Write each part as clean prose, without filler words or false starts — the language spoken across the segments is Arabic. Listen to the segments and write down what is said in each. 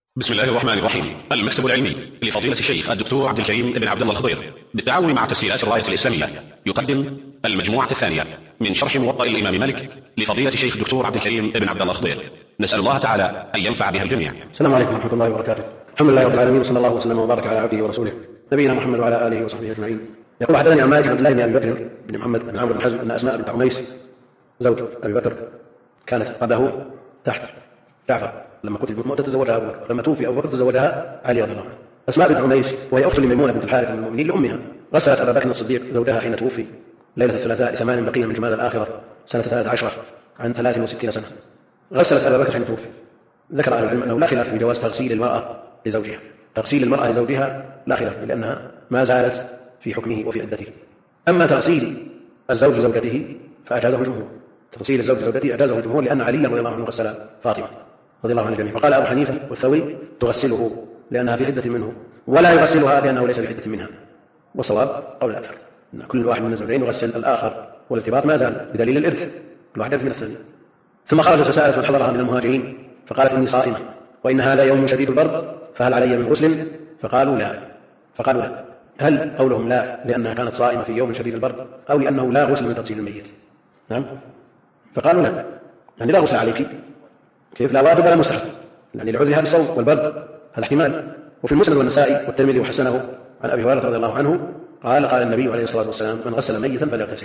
بسم الله الرحمن الرحيم. المكتب العلمي لفضيلة الشيخ الدكتور عبد الكريم بن عبد الله الخضير بالتعاون مع تسجيلات الراية الإسلامية يقدم المجموعة الثانية من شرح موطأ الإمام مالك لفضيلة الشيخ الدكتور عبد الكريم بن عبد الله الخضير. نسأل الله تعالى أن ينفع بها الجميع. السلام عليكم ورحمة الله وبركاته. الحمد لله رب العالمين، وصلى الله وسلم وبارك على عبده ورسوله نبينا محمد وعلى آله وصحبه أجمعين. يقول حدثني عن مالك بن عبد الله بن أبي بكر بن محمد بن عمرو بن حزم أن أسماء بنت عميس زوج أبي بكر كانت قده تحت جعفر لما قتل بمؤتة تزوجها أبو بكر، لما توفي أبو بكر تزوجها علي رضي الله عنه. أسماء بنت عميس وهي أخت لميمونة بنت الحارث من المؤمنين لأمها، غسلت أبا بكر الصديق زوجها حين توفي ليلة الثلاثاء 8 بقين من جماد الآخرة سنة 13 عن 63 سنة. غسلت أبا بكر حين توفي. ذكر أهل العلم أنه لا خلاف في جواز تغسيل المرأة لزوجها. تغسيل المرأة لزوجها لا خلاف، لأنها ما زالت في حكمه وفي عدته. أما تغسيل الزوج لزوجته فأجازه الجمهور. تغسيل الزوج لزوجته أجازه الجمهور لأن علي رضي الله عنه غسل فاطمة رضي الله عن الجميع. وقال أبو حنيفة والثوري تغسله لأنها في عدة منه، ولا يغسلها لأنه ليس في عدة منها. والصواب قول الأكثر أن كل واحد من الزوجين يغسل الآخر، والارتباط ما زال بدليل الإرث، كل واحد يرث من الثاني. ثم خرجت وسألت من حضرها من المهاجرين فقالت إني صائمة وإن هذا يوم شديد البرد فهل علي من غسل؟ فقالوا لا. هل قولهم لا لأنها كانت صائمة في يوم شديد البرد أو لأنه لا غسل من تغسيل الميت؟ نعم، فقالوا لا، يعني لا غسل عليك، كيف لا واجب ولا مستحب، يعني لعذرها بالصوم والبرد، هذا احتمال. وفي المسند والنسائي والترمذي وحسنه عن أبي هريرة رضي الله عنه قال النبي عليه الصلاة والسلام من غسل ميتا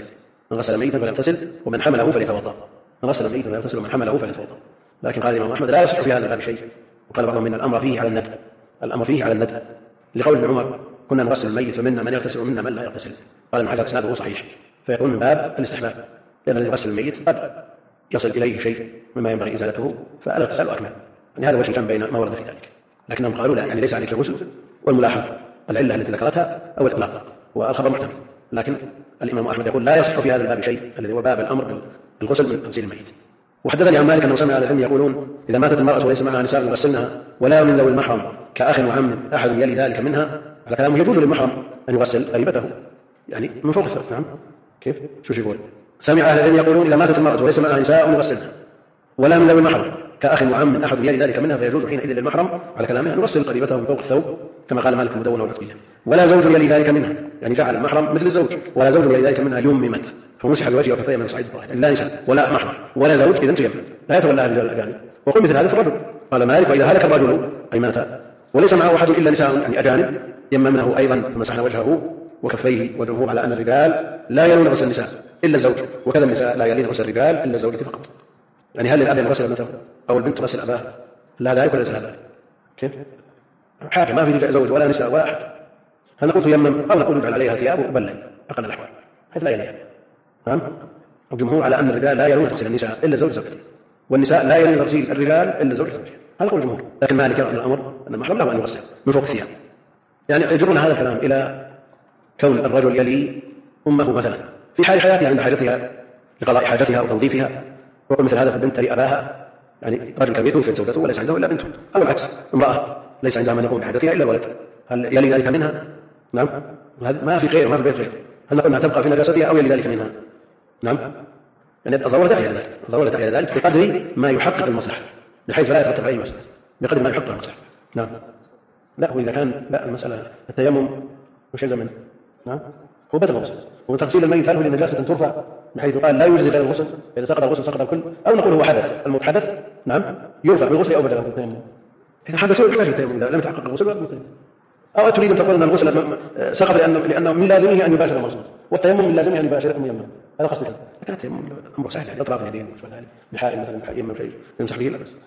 فليغتسل ومن حمله فليتوضأ. من غسل ميتا فليغتسل ومن حمله فليتوضأ. لكن قال الإمام أحمد لا يصح في هذا الباب شيء، وقال بعضهم من الأمر فيه على الندب لقول ابن عمر كنا نغسل الميت فمنا من يغتسل ومنا من لا يغتسل. قال ابن حجر اسناده صحيح، فيكون من باب الاستحباب، لأن الذي يغسل الميت قد يصل إليه شيء مما ينبغي إزالته فالاغتسال أكمل. يعني هذا وجه الجمع بين ما ورد في ذلك. لكنهم قالوا لا، يعني ليس عليك الغسل، والملاحظ العلة التي ذكرتها أو الإطلاق والخبر محتمل. لكن الإمام أحمد يقول لا يصح في هذا الباب شيء الذي هو باب الأمر بالغسل من تغسيل الميت. وحدثني عن مالك أنه سمع أهل العلم يقولون إذا ماتت المرأة وليس معها نساء يغسلنها ولا من ذوي المحرم كأخ وعم أحد يلي ذلك منها، على كلامه يجوز للمحرم أن يغسل قريبته يعني من فوق الثوب. نعم، كيف شو يقول؟ سمع أهل العلم يقولون إذا ماتت المرأة وليس معها نساء يغسلها ولا من ذوي المحرم كأخ وعم أحد يلي ذلك منها، فيجوز حينئذ للمحرم على كلامه أن يغسل قريبته من فوق الثوب كما قال مالك المدونة والعتبية. ولا زوج يلي ذلك منها، يعني جعل المحرم مثل الزوج، ولا زوج يلي ذلك منها يممت فمسح بوجهه وكفيه من صعيد الظاهر، لا نساء ولا محرم ولا زوج إذا تيمم لا يتولى الرجال الأجانب. وقل مثل هذا في الرجل. قال مالك وإذا هلك الرجل أي مات وليس معه أحد إلا نساء يعني أجانب يممنه أيضا فمسحنا وجهه وكفيه، والجمهور على أن الرجال لا يلون غسل النساء إلا الزوج، وكذا النساء لا يلين غسل الرجال إلا الزوجة فقط. يعني هل للأب غسل ابنته أو البنت غسل أباه؟ لا ذلك ولا ذلك. كيف؟ حاجة ما في زوج ولا نساء ولا أحد، هل نقول تيمم أو نقول اجعل عليها ثياب وبلل أقل الأحوال حيث لا يلين. نعم، الجمهور على أن الرجال لا يلون غسل النساء إلا الزوج زوجته، والنساء لا يلين غسل الرجال إلا الزوج زوجته، هذا قول الجمهور. لكن مالك يرى أن الأمر أن المحرم له أن يغسل من فوق الثياب. يعني يجرون هذا الكلام إلى كون الرجل يلي أمه مثلا في حال حياتها عند حاجتها لقضاء حاجتها وتنظيفها، وقل مثل هذا فالبنت تلي أباها، يعني رجل كبير توفيت زوجته وليس عنده إلا بنته، أو العكس امرأة ليس عندها من يقوم بحاجتها إلا الولد، هل يلي ذلك منها؟ نعم، ما في غير، ما في بيت غير، هل نقول أنها تبقى في نجاستها أو يلي ذلك منها؟ نعم، يعني الضرورة داعية إلى ذلك بقدر ما يحقق المصلحة، بحيث لا يترتب عليه مسألة بقدر ما يحقق المصلحة. نعم، لا وإذا كان لا المسألة التيمم مش يلزم منه. نعم، هو بدل الغسل، وتغسيل الميت هل هو لنجاسة ترفع بحيث قال لا يجزي غير الغسل، إذا سقط الغسل سقط الكل، أو نقول هو حدث، الموت حدث نعم يرفع بالغسل أو بدل التيمم. إذا حدث يحتاج التيمم لم يتحقق الغسل ولا التيمم. أو تريد أن تقول أن الغسل سقط لأنه من لازمه أن يباشر المغسول، والتيمم من لازمه أن يباشر الميمم، هذا قصدي. لكن التيمم أمر سهل، يعني أطراف اليدين بحائل مثلا بحائل يمم شيء يمسح به لا بأس.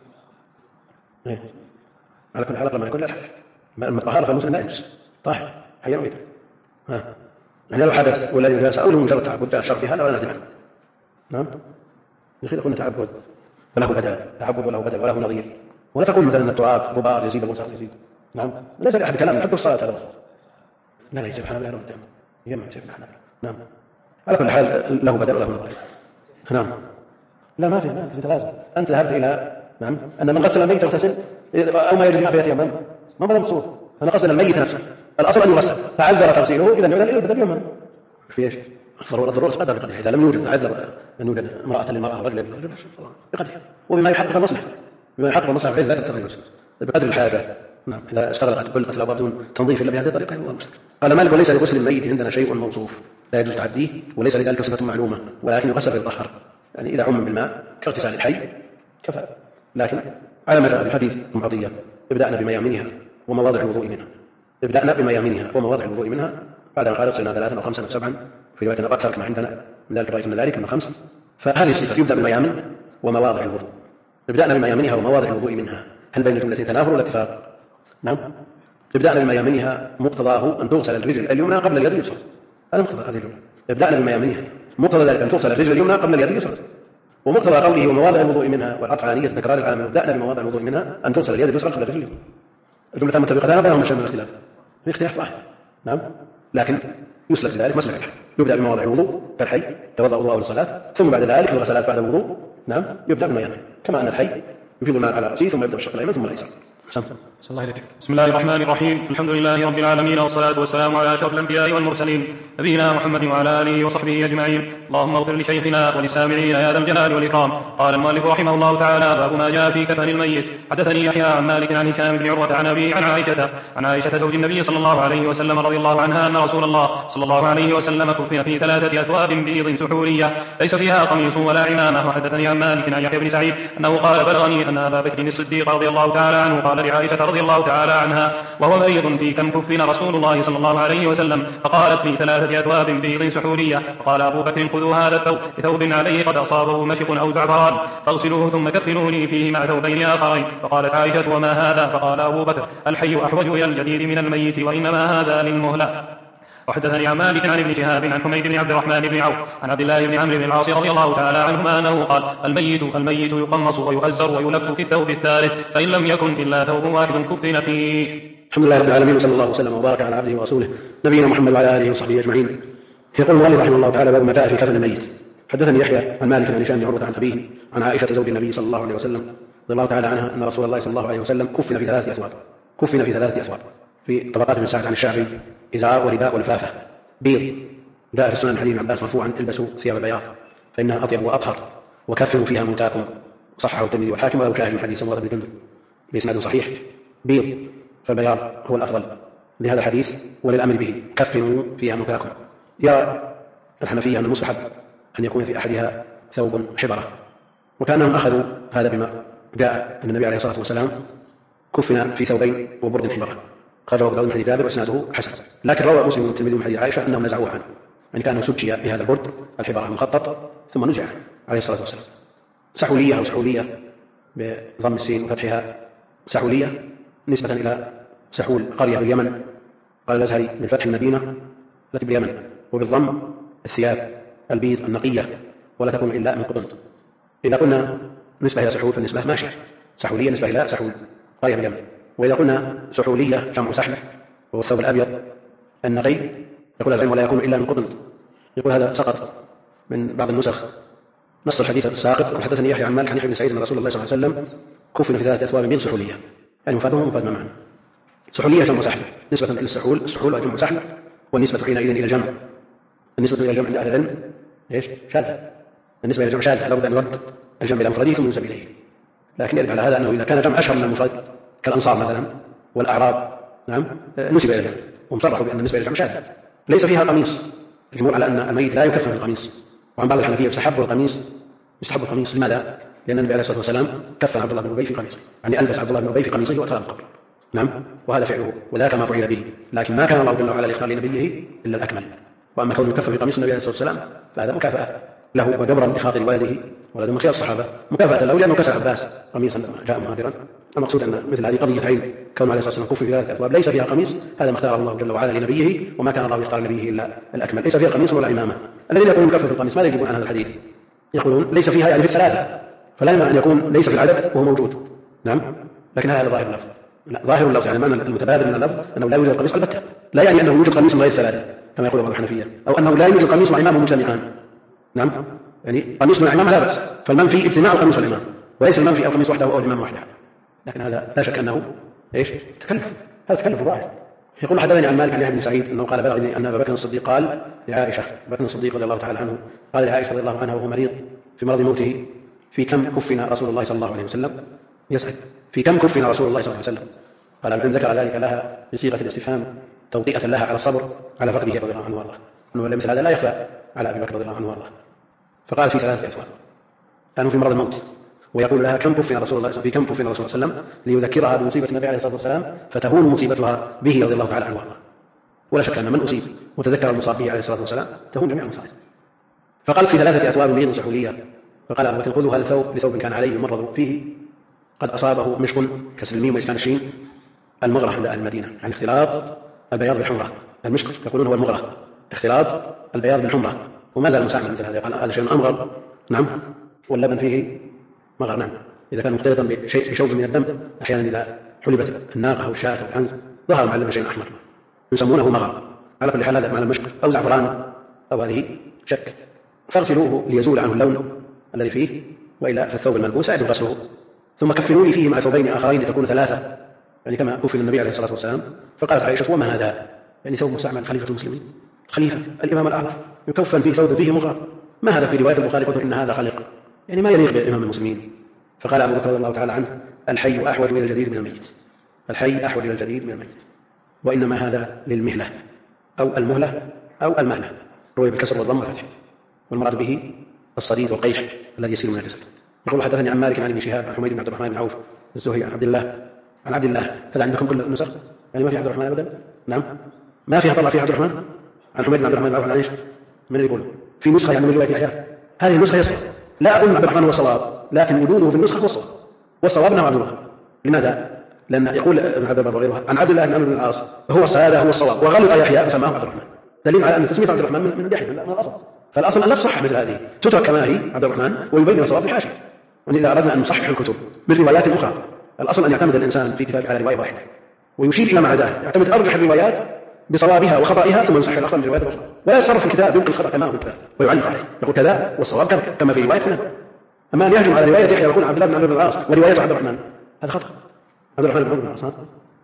على كل حال لما يكون لا الحدث الطهارة فالمسلم لا يمس طاهر حيا وميتا. يعني لو حدث ولا يجاز أو له مجرد تعبد الشرط هذا ولا نهدم عنه. نعم، يخير قلنا تعبد فله بدل، تعبد وله بدل وله نظير، ولا تقول مثلا أن التراب غبار يزيد والوسخ يزيد. نعم، ليس لأحد كلام يحب الصلاة هذا لا يجب حنا لا نهدم يجمع سيف حنا. نعم، على كل حال له بدل وله نظير. نعم، لا ما في تلازم. أنت ذهبت إلى نعم أن من غسل الميت يغتسل أو ما يجب ما فيه يتيمم، ما هذا المقصود. أنا قصد الميت نفسه الأصل أن يغسل، تعذر تغسيله إذا يعلن إلى البدل يمم. في إيش؟ الضرورة قدر بقدر، إذا لم يوجد تعذر أن امرأة للمرأة ورجل للرجل بقدر، وبما يحقق المصلحة بحيث لا تتخذ نفسه. بقدر الحاجة. نعم. إذا اشتغلت كل الأبواب بدون تنظيف إلا بهذه الطريقة هو المشترك. قال مالك وليس لغسل الميت عندنا شيء موصوف لا يجوز تعديه وليس لذلك صفة معلومة، ولكن يغسل ويطهر، يعني إذا عم بالماء كاغتسال الحي كفى. لكن على ما جاء في حديث أم عطية ابدأنا بميامنها ومواضع الوضوء منها، ابدأنا بميامنها ومواضع الوضوء منها، بعد أن قالت صرنا 3 أو 5 أو 7 في رواية أكثر كما عندنا من ذلك رأيت من ذلك أنه 5. فهذه الصفة يبدأ بالميامن ومواضع الوضوء. ابدأنا بميامنها ومواضع الوضوء منها، هل بين الجملتين تنافر ولا اتفاق؟ نعم. ابدأنا بميامنها مقتضاه أن تغسل الرجل اليمنى قبل اليد اليسرى، هذا مقتضى هذه الجملة. ابدأنا بميامنها مقتضى ذلك أن تغسل الرجل اليمنى قبل اليد اليسرى، ومقتضى قوله ومواضع الوضوء منها والعطف على نية تكرار العالم ابدأنا بمواضع الوضوء منها أن تغسل اليد اليسرى قبل الرجل اليمنى. الجملتان متفقتان بينهما شيء من الاختلاف، في اختلاف ظاهر. نعم. لكن يسلك ذلك مسلك الحي، يبدأ بمواضع الوضوء كالحي توضأ وضوءه للصلاة، ثم بعد ذلك الغسلات بعد الوضوء. نعم. يبدأ بميامنه كما أن الحي يفيض الماء على رأسه ثم يبدأ بالشق الأيمن ثم الأيسر. الله إليك. بسم الله الرحمن الرحيم، الحمد لله رب العالمين، والصلاة والسلام على أشرف الأنبياء والمرسلين نبينا محمد وعلى آله وصحبه أجمعين. اللهم اغفر لشيخنا ولسامعين يا ذا الجلال والإكرام. قال المؤلف رحمه الله تعالى: باب ما جاء في كفن الميت. حدثني يحيى عن مالك عن هشام بن عروة عن أبيه عن عائشة زوج النبي صلى الله عليه وسلم رضي الله عنها أن رسول الله صلى الله عليه وسلم كفن في 3 أثواب بيض سحورية ليس فيها قميص ولا عمامة. وحدثني عن مالك عن يحيى بن سعيد أنه قال: بلغني أن أبا بكر الصديق رضي الله تعالى عنه قال لعائشة رضي الله تعالى عنها وهو مريض: في كم كفن رسول الله صلى الله عليه وسلم؟ فقالت: في 3 أثواب بيض سحورية. فقال أبو بكر: خذوا هذا الثوب بثوب عليه قد أصابه مشق أو زعفران فاغسلوه ثم كفنوني فيه مع ثوبين آخرين. فقالت عائشة: وما هذا؟ فقال أبو بكر: الحي أحوج إلى الجديد من الميت، وإنما هذا للمهلة. وحدثني عن مالك عن ابن شهاب عن حميد بن عبد الرحمن بن عوف عن عبد الله بن عمرو بن العاص رضي الله تعالى عنهما أنه قال: الميت يقمص ويؤزر ويلف في الثوب الثالث، فإن لم يكن إلا ثوب واحد كفن فيه. الحمد لله رب العالمين، وصلى الله وسلم وبارك على عبده ورسوله نبينا محمد وعلى آله وصحبه أجمعين. يقول المؤلف رحمه الله تعالى: باب ما جاء في كفن الميت. حدثني يحيى عن مالك عن هشام بن عروة عن أبيه عن عائشة زوج النبي صلى الله عليه وسلم رضي الله تعالى عنها أن رسول الله صلى الله عليه وسلم كفن في 3 أثواب. كفن في 3 أثواب. في طبقات من سعد عن الشعبي: إزار ورداء ولفافة بيض. جاء في السنن حديث عباس مرفوعا: البسوا ثياب البياض فإنها أطيب وأطهر وكفنوا فيها موتاكم. صححه الترمذي والحاكم وله شاهد من حديث سمرة بن جندب بإسناد صحيح. بيض فالبياض هو الأفضل لهذا الحديث وللأمر به: كفنوا فيها موتاكم. يرى الحنفية أن المستحب أن يكون في أحدها ثوب حبرة، وكأنهم أخذوا هذا بما جاء أن النبي عليه الصلاة والسلام كفن في ثوبين وبرد حبرة. قال أبو داود من حديث جابر وإسناده حسن، لكن روى مسلم والترمذي من حديث عائشة أنهم نزعوه عنه، يعني كانوا سجي بهذا البرد الحبرة المخطط ثم نزع عليه الصلاة والسلام. سحولية أو سحولية بضم السين وفتحها سحولية نسبة إلى سحول قرية باليمن، قال الأزهري من فتح المدينة التي باليمن، وبالضم الثياب البيض النقية ولا تكون إلا من قطن. إذا قلنا نسبة إلى سحول فالنسبة ماشية، سحولية نسبة إلى سحول قرية باليمن. وإذا قلنا سحولية جمع سحل وهو الثوب الأبيض النقي يقول العلم ولا يكون إلا من قطن. يقول هذا سقط من بعض النسخ نص الحديث الساقط. وحدثني يحيى عن مالك عن يحيى بن سعيد أن رسول الله صلى الله عليه وسلم كفن في 3 أثواب بيض سحولية، يعني مفاده ومفاد معا. سحولية جمع سحل نسبة إلى السحول، السحول جمع سحل، والنسبة حينئذ إلى الجمع. النسبة إلى الجمع عند أهل العلم ايش؟ شاذة. النسبة إلى الجمع شاذة، لابد أن يرد الجمع إلى مفرده ثم ينسب إليه. لكن يرد على هذا أنه إذا كان جمع أشهر من المفرد كالأنصار مثلا والأعراب نعم نسب إلى الجمع، ومصرح بأن النسبة إلى الجمع شاذة. ليس فيها قميص، الجمهور على أن الميت لا يكفن في القميص، وعن بعض الحنفية يستحب القميص. لماذا؟ لأن النبي عليه الصلاة والسلام كفن عبد الله بن أبي في قميصه، يعني ألبس عبد الله بن أبي في قميصه وأدخله القبر. نعم، وهذا فعله وذاك ما فعل به، لكن ما كان الله جل وعلا لإختار لنبيه إلا الأكمل. وأما كونه يكفن في قميص النبي عليه الصلاة والسلام فهذا مكافأة له وجبرا بخاطر والده ولد من خيار الصحابة، مكافأة له لأنه كسر عباس قميصا جاء مهاجرا. المقصود أن مثل هذه قضية عين، كون عليه الصلاة والسلام كفن في 3 أثواب ليس فيها قميص، هذا ما اختار الله جل وعلا لنبيه، وما كان الله يختار لنبيه إلا الأكمل. ليس فيها قميص ولا عمامة. الذين يقولون كفن في القميص ماذا يجيبون عن هذا الحديث؟ يقولون ليس فيها يعني في 3، فلا يمنع أن يكون ليس في العدد وهو موجود. نعم، لكن هذا ظاهر اللفظ. ظاهر اللفظ يعني معنى المتبادل من اللفظ أنه لا يوجد قميص البتة، لا يعني أنه يوجد قميص من غير 3 كما يقول بعض الحنفية، أو أنه لا يوجد قميص وعمامه مجتمعان. نعم، يعني قميص من العمامة لا بأس، فالمنفي اجتماع القميص والعمام، وليس المنفي القميص وحده أو العمام وحده. لكن هذا لا شك أنه ايش؟ تكلف، هذا تكلف ظاهر. يقول حدثني عن مالك عن يحيى بن سعيد أنه قال بلغني أن أبا بكر الصديق قال لعائشة، أبو بكر الصديق رضي الله تعالى عنه قال لعائشة رضي الله عنها وهو مريض في مرض موته: في كم كفن رسول الله صلى الله عليه وسلم؟ يسأل في كم كفنا رسول الله صلى الله عليه وسلم؟ قال ابن ذكر ذلك لها بصيغة الاستفهام توطئة لها على الصبر على فقده رضي الله عنه وارضاه، أنه مثل هذا لا يخفى على أبي بكر رضي الله عنه وارضاه. فقال في 3 أثواب، كانوا في مرض الموت ويقول لها كم كفنا رسول الله في كم كفنا رسول الله صلى الله عليه وسلم ليذكرها بمصيبة النبي عليه الصلاة والسلام فتهون مصيبتها به رضي الله تعالى عنه وارضاه. ولا شك أن من أصيب وتذكر المصاب به عليه الصلاة والسلام تهون جميع المصائب. فقال في 3 أثواب بيض سحولية. فقال أبو بكر خذوا هذا الثوب لثوب كان عليه يمرض فيه قد أصابه مشق كسر الميم وإسكان الشين المغرة عند أهل المدينة، يعني اختلاط البياض بالحمرة. المشق يقولون هو المغرة، اختلاط البياض بالحمرة، وما زال مساعدا مثل هذا. قال هذا شيء أمغر نعم واللبن فيه مغر نعم، إذا كان مختلطا بشوب من الدم أحيانا إذا حلبت الناقة أو الشاة أو العنز ظهر مع اللبن شيء أحمر يسمونه مغر. على كل حال هذا مع المشق أو زعفران أو هذه شك. فاغسلوه ليزول عنه اللون الذي فيه، وإلا فالثوب الملبوس أعد غسله، ثم كفنوني فيه مع ثوبين آخرين لتكون 3 يعني كما كفن النبي عليه الصلاة والسلام. فقالت عائشة وما هذا؟ يعني ثوب مستعمل خليفة المسلمين، خليفة الإمام الأعظم يكفن في ثوب فيه مغرى، ما هذا؟ في رواية البخاري قلت إن هذا خلق، يعني ما يليق بالإمام المسلمين. فقال أبو بكر رضي الله تعالى عنه الحي أحوج إلى الجديد من الميت، الحي أحوج إلى الجديد من الميت، وإنما هذا للمهلة أو المهلة أو المهلة، روي بالكسر والضم والفتح، والمراد به الصديد والقيح الذي يسير من الجسد. يقول حدثني عن مالك عن ابن شهاب عن حميد بن عبد الرحمن بن عوف الزهري عن عبد الله هذا عندكم كل النسخ يعني ما في عبد الرحمن أبدا؟ نعم ما فيها طلع فيها عبد الرحمن عن حميد بن عبد الرحمن بن عوف عن عائشة. من يقول في نسخة يعني من رواية يحيى هذه النسخة يصل، لا أقول عبد الرحمن هو الصواب لكن وجوده في النسخة هو الصواب، والصواب انه عبد الله. لماذا؟ لأن يقول ابن عبد البر وغيره عن عبد الله بن عمرو بن العاص هو هذا هو الصواب، وغلط يحيى فسماه عبد الرحمن، دليل على أن تسمية عبد الرحمن من يحيى من الأصل. فالأصل أن لا تصح مثل هذه، تترك كما هي عبد الرحمن ويبين الصواب في حاشية. وإذا أردنا أن نصحح الكتب بالروايات الأخرى الأصل أن يعتمد الإنسان في كتاب على رواية واحدة ويشير إلى ما عداه، يعتمد أرجح الروايات بصوابها وخطئها ثم يصحح الأخرى بالروايات الأخرى، ولا يتصرف في الكتاب يلقي الخطأ كما هو الكتاب ويعلق عليه يقول كذا والصواب كذا كما في رواية فلان. أما أن يهجم على رواية يحيى ويقول عبد الله بن عمرو بن العاص ورواية عبد الرحمن هذا خطأ. عبد الرحمن بن عمرو بن العاص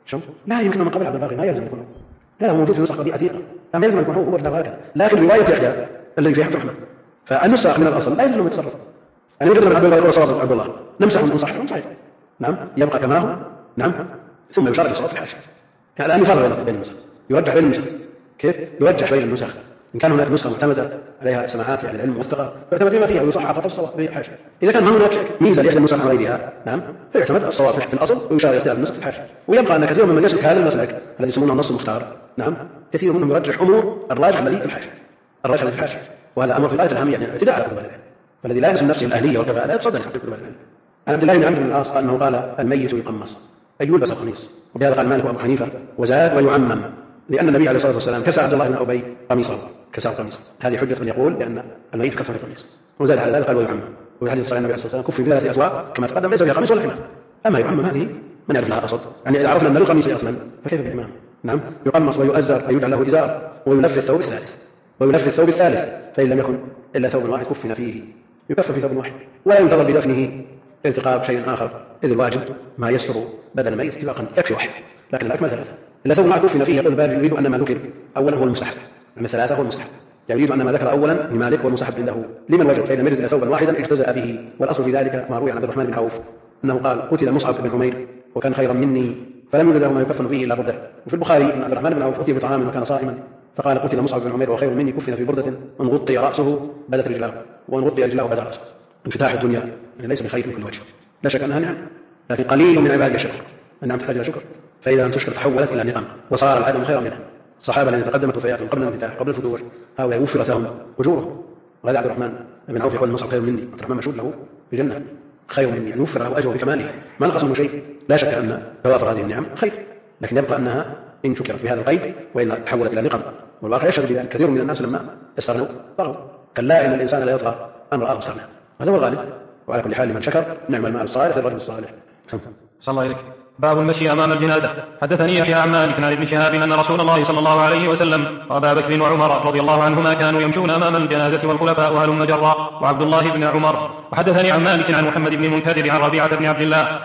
لا يمكن من قبل عبد الباقي ما يلزم يكون لا هو موجود في النسخة دي عتيقة فما يلزم يكون هو هكذا، لكن رواية يحيى الذي فيها عبد الرحمن فالنسخ من الأصل لا يلزم أن يتصرف. يعني يقدر من عبد الله يقول صواب عبد الله نمسح من صحيح صحيح نعم يبقى كما هو نعم ثم يشارك الصواب في الحاشية. يعني الآن يفرق بين النسخ يرجح بين النسخ. كيف؟ يرجح بين النسخ إن كان هناك نسخة معتمدة عليها سماعات يعني العلم موثقة فيعتمد بما فيها ويصحح فقط الصواب في الحاشية. إذا كان هناك ميزة لإحدى النسخ عن غيرها نعم فيعتمد الصواب في الأصل ويشار اختلاف النسخ في الحاشية. ويبقى أن كثير ممن يسلك هذا المسلك الذي يسمونه النص المختار نعم كثير منهم يرجح أمور الراجح الذي في الحاشية الراجح الذي في الحاشية، وهذا أمر في الآية الأهمية يعني اعتداء على كتب العلم، فالذي لا يسمى نفسه الأهلية والكفاءة لا يتصدر في كتب العلم. عن عبد الله بن عمرو بن العاص أنه قال الميت يقمص أي يلبس القميص، وبهذا قال مالك وأبو حنيفة وزاد ويعمم لأن النبي عليه الصلاة والسلام كسى عبد الله بن أبي قميصه كسى قميصه. هذه حجة من يقول بأن الميت كفر القميص، وزاد على ذلك قال ويعمم. وفي حديث صحيح النبي عليه الصلاة والسلام كف بثلاث أسواق كما تقدم ليس فيها قميص ولا حمام. أما يعمم هذه من يعرف لها أصل يعني إذا عرفنا أن للقميص أصلا فكيف بالحمام؟ نعم يقمص ويؤزر أي يجعل له إزار ويلف الثوب الثالث فإن لم يكن إلا ثوب واحد كفن فيه يكفن في ثوب واحد ولا ينتظر بدفنه التقاء شيء آخر، إذ الواجب ما يستر بدن الميت اتفاقا يكفي واحد، لكن الأكمل 3 إلا ثوب واحد كفن فيه. يقول الباري يريد أن ما ذكر أولا هو المستحب من 3 هو المستحب، يعني يريد أن ما ذكر أولا لمالك هو المستحب عنده لمن وجد، فإن مرد إلى ثوبا واحدا اجتزأ به. والأصل في ذلك ما روي عن عبد الرحمن بن عوف أنه قال قتل مصعب بن عمير وكان خيرا مني فلم يوجد له ما يكفن فيه إلا بردة. وفي البخاري أن عبد الرحمن بن عوف أتي بطعام وكان صائما فقال قتل مصعب بن عمير وخير مني كفن في بردة ان غطي رأسه بدت رجلاه وان غطي رجلاه بدا رأسه. انفتاح الدنيا يعني ليس بخير من كل وجه، لا شك أنها نعم لكن قليل من عبادك الشكر، النعم تحتاج إلى شكر، فإذا لم تشكر تحولت إلى نقم وصار العدم خيرا منها. الصحابة الذين تقدمت وفياتهم قبل الانفتاح قبل الفتور هؤلاء وفرت لهم أجورهم. وهذا عبد الرحمن بن عوف يقول مصعب خير مني، عبد الرحمن مشهود له في الجنة خير مني يعني وفر له أجره بكماله ما نقص منه شيء. لا شك أن توافر هذه النعم خير، لكن يبقى أنها إن شكرت بهذا القيد وإلا تحولت إلى نقم. والواقع يشهد بذلك كثير من الناس لما استغنوا طغوا. كلا إن الإنسان لا يطغى أن رآه استغنى، هذا هو الغالب. وعلى كل حال لمن شكر نعم المال الصالح للرجل الصالح. صلى الله عليك. باب المشي أمام الجنازة. حدثني يحيى عن مالك عن ابن شهاب أن رسول الله صلى الله عليه وسلم وأبا بكر وعمر رضي الله عنهما كانوا يمشون أمام الجنازة والخلفاء هلم جرا وعبد الله بن عمر. وحدثني عن مالك عن محمد بن المنكدر عن ربيعة بن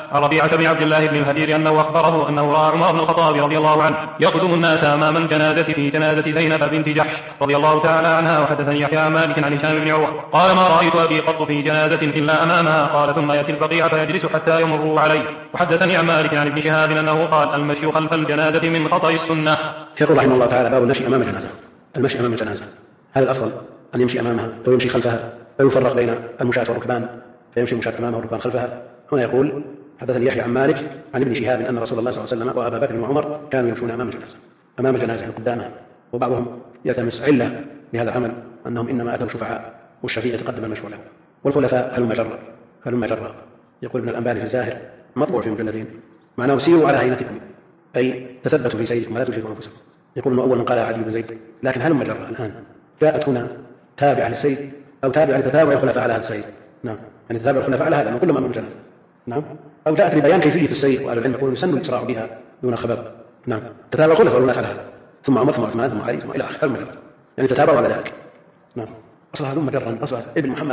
عبد الله بن الهدير أنه أخبره أنه رأى عمر بن الخطاب رضي الله عنه يقدم الناس أمام الجنازة في جنازة زينب بنت جحش رضي الله تعالى عنها. وحدثني يحيى عن مالك عن هشام بن عروة قال ما رأيت أبي قط في جنازة إلا أمامها، قال ثم يأتي البقيع فيجلس حتى يمروا عليه وحدثني عن مالك عن ابن شهاب أنه قال المشي خلف الجنازة من خطأ السنة. يقول رحمه الله تعالى باب المشي أمام الجنازة. المشي أمام الجنازة هل الأفضل أن يمشي أمامها أو يمشي خلفها أو يفرق بين المشاة والركبان فيمشي المشاة أمامها والركبان خلفها؟ هنا يقول حدثني يحيى عن مالك عن ابن شهاب أن رسول الله صلى الله عليه وسلم وأبا بكر وعمر كانوا يمشون أمام الجنازة قدامها، وبعضهم يلتمس علة لهذا العمل أنهم إنما أتوا شفعاء والشفيع يتقدم المشروع له، والخلفاء هلم جرا. يقول ابن الأنباري في الزاهر مطبوع في مجلدين معناه سيروا على هيئتكم أي تثبتوا في سيركم ولا تشركوا أنفسكم. يقول أنه أول من قال عدي بن زيد، لكن هلم جرا الآن جاءت هنا تابعة للسير أو تابعة لتتابع الخلفاء على هذا السير. نعم، يعني تتابع الخلفاء على هذا كلهم أمام الجنازة. نعم، أو جاءت لبيان كيفية السير وأهل العلم يقولون يسن الإسراع بها دون خبر. نعم، تتابع الخلفاء والناس على هذا، ثم عمر ثم عثمان ثم علي ثم إلى آخره، يعني تتابعوا على ذلك. نعم، أصلها هلم جرا، أصلها ابن محمد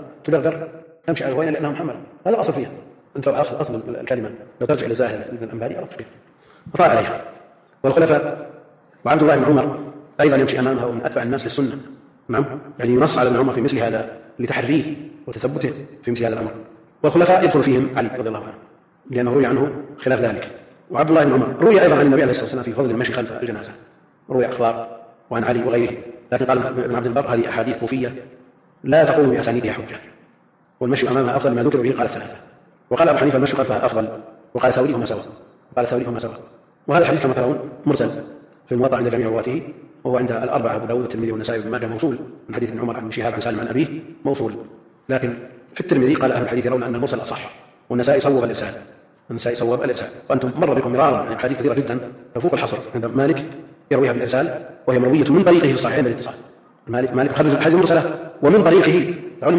تجر تمشي على الهوين لأنها محمد، هذا أصل فيها. أنت أصل الكلمة لو ترجع إلى الزاهر ابن الأنباري عرفت كيف وطال عليها. والخلفاء وعبد الله بن عمر أيضا يمشي أمامها ومن أتبع الناس للسنة. نعم، يعني ينص على ابن عمر في مثل هذا لتحريه وتثبته في مثل هذا الأمر. والخلفاء يدخل فيهم علي رضي الله عنه لأنه روي عنه خلاف ذلك. وعبد الله بن عمر روي أيضا عن النبي عليه الصلاة والسلام في فضل المشي خلف الجنازة، روي أخبار وعن علي وغيره، لكن قال ابن عبد البر هذه أحاديث كوفية لا تقوم بأسانيدها حجة، والمشي أمامها أفضل ما ذكر به قال الثلاثة. وقال أبو حنيفة المشي خلفها أفضل، وقال ثوري هما سوا. وهذا الحديث كما ترون مرسل في الموطأ عند جميع رواته، وهو عند الأربعة أبو داود والترمذي والنسائي وابن ماجه موصول من حديث ابن عمر عن شهاب عن سالم عن أبيه موصول. لكن في الترمذي قال أهل الحديث يرون أن المرسل أصح، والنسائي صوب الإرسال. وأنتم مر بكم مرارا يعني حديث كثيرة جدا تفوق الحصر عند مالك يرويها بالإرسال وهي مروية من طريقه في الصحيحين بالاتصال. مالك يخرج الحديث المرسلة ومن طريقه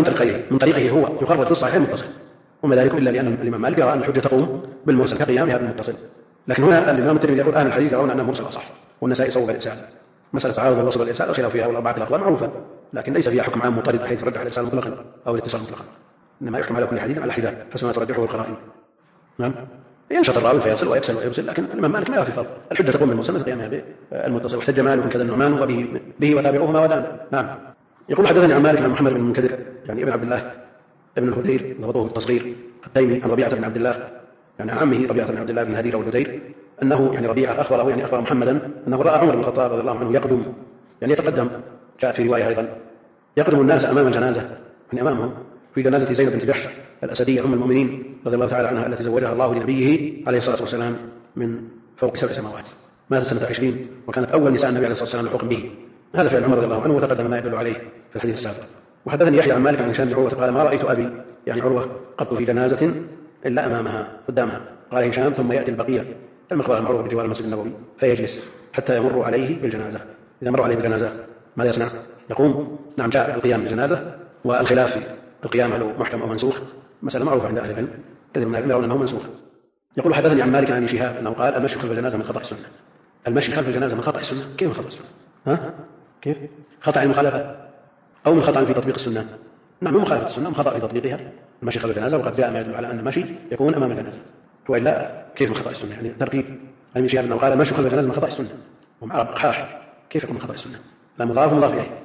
من طريقه هو يخرج في الصحيحين متصل، وما ذلك إلا لأن الإمام مالك يرى أن الحجة تقوم بالمرسل كقيامها بالمتصل. لكن هنا الإمام الترمذي يقول أهل الحديث يرون أنه مرسل أصح، والنسائي صوب الإرسال. مسألة تعارض الوصل والإرسال الخلاف فيها والأربعة الأقوال معروفة، لكن ليس فيها حكم عام مطرد بحيث يرجح الإرسال مطلقا أو الاتصال مطلقا، إنما يحكم على كل حديث على حدة حسب ما ترجحه القرائن. نعم، ينشط الراوي فيصل ويرسل، لكن الإمام مالك ما يرى في فرق، الحجة تقوم بالمرسل مثل قيامها بالمتصل. واحتج مالك كذا النعمان وبه وتابعوهما ودان. نعم، يقول حدثني عن مالك عن محمد بن المنكدر يعني ابن عبد الله ابن الهدير ضبطه بالتصغير التيمي عن ربيعة بن عبد الله يعني عمه ربيعة بن عبد الله بن هدير والهدير أنه يعني ربيعة أخبر محمدا أنه رأى عمر بن الخطاب رضي الله عنه يقدم يعني يتقدم، جاءت في رواية أيضا يقدم الناس أمام الجنازة يعني أمامهم في جنازة زينب بنت جحش الأسدية أم المؤمنين رضي الله تعالى عنها التي زوجها الله لنبيه عليه الصلاة والسلام من فوق 7 سماوات، ماتت سنة 20 وكانت أول نساء النبي عليه الصلاة والسلام الحكم به. هذا فعل عمر رضي الله عنه وتقدم ما يدل عليه في الحديث السابق. وحدثني يحيى عن مالك عن هشام بن عروة قال ما رأيت أبي يعني عروة قط في جنازة إلا أمامها قدامها. قال هشام ثم يأتي البقية المقبرة المعروفة بجوار المسجد النبوي فيجلس حتى يمر عليه بالجنازة. إذا مر عليه بالجنازة ماذا يصنع؟ يقوم. نعم، جاء القيام بالجنازة، والخلاف في القيام هل محكم أو منسوخ مسألة معروفة عند أهل العلم، كثير من يرون أنه منسوخ. يقول حدثني عن مالك عن شهاب أنه قال المشي خلف الجنازة من خطأ السنة. المشي خلف الجنازة من خطأ السنة؟ كيف من خطأ السنة؟ كيف؟ خطأ المخالفة أو من خطأ في تطبيق السنة؟ نعم، مخالفة السنة من خطأ في تطبيقها المشي خلف الجنازة، وقد جاء ما يدل على أن المشي يكون أمام الجنازة، وإلا كيف من خطأ السنة؟ يعني ترتيب عن شهاب أنه قال المشي خلف الجنازة من خطأ السنة، هم عرب قحاح، كيف يكون من خطأ السنة؟ لا مضاف مضاف إليه.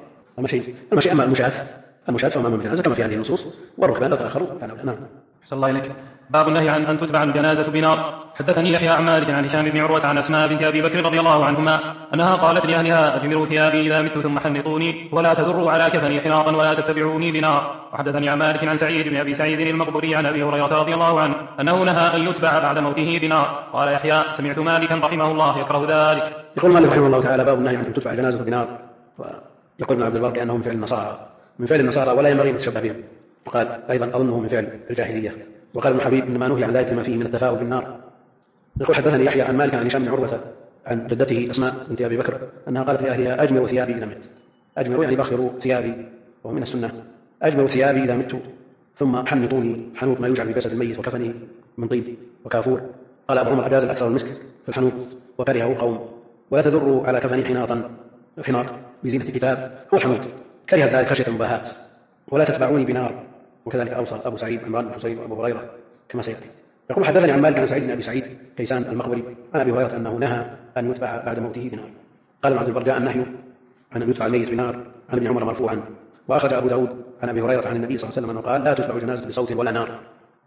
المشي أما المشاة أمام الجنازة كما في هذه النصوص، والركبان لا تأخروا. نعم. أحسن الله إليك. باب النهي عن أن تتبع الجنازة بنار. حدثني يحيى عن مالك عن هشام بن عروة عن أسماء بنت أبي بكر رضي الله عنهما أنها قالت لأهلها أجمروا ثيابي إذا مت ثم حنطوني ولا تذروا على كفني حناطا ولا تتبعوني بنار. وحدثني عن مالك عن سعيد بن أبي سعيد المقبري عن أبي هريرة رضي الله عنه أنه نهى أن يتبع بعد موته بنار. قال يحيى سمعت مالكا رحمه الله يكره ذلك. يقول مالك رحمه الله تعالى باب النهي عن أن تتبع الجنازة بنار. ويقول ابن عبد البر لأنه من فعل النصارى ولا ينبغي أن يتشبه بهم، وقال أيضا أظنه من فعل الجاهلية. وقال ابن حبيب إنما نهي عن ذلك ما فيه من التفاؤل بالنار. يقول حدثني يحيى عن مالك عن هشام بن عروة عن جدته أسماء بنت أبي بكر أنها قالت لأهلها أجمروا ثيابي إذا مت. أجمروا يعني بخروا ثيابي، وهو من السنة. أجمروا ثيابي إذا مت ثم حنطوني. حنوط ما يوجع في جسد الميت وكفنه من طيب وكافور. قال أبو عمر أجاز الأكثر المسك في الحنوط وكرهه قوم. ولا تذروا على كفني حناطا، الحناط بزينة الكتاب هو الحنوط، كره ذلك خشية مباهات. ولا تتبعوني بنار. وكذلك أوصى أبو سعيد عمران بن حسين وأبو هريرة كما سيأتي. يقول حدثني عن مالك عن سعيد بن أبي سعيد كيسان المقبري عن أبي هريرة أنه نهى أن يتبع بعد موته بنار. قال ابن عبد البر جاء النهي عن أن يتبع الميت بنار عن ابن عمر مرفوعا. وأخرج أبو داود عن أبي هريرة عن النبي صلى الله عليه وسلم أنه قال لا تتبع الجنازة بصوت ولا نار.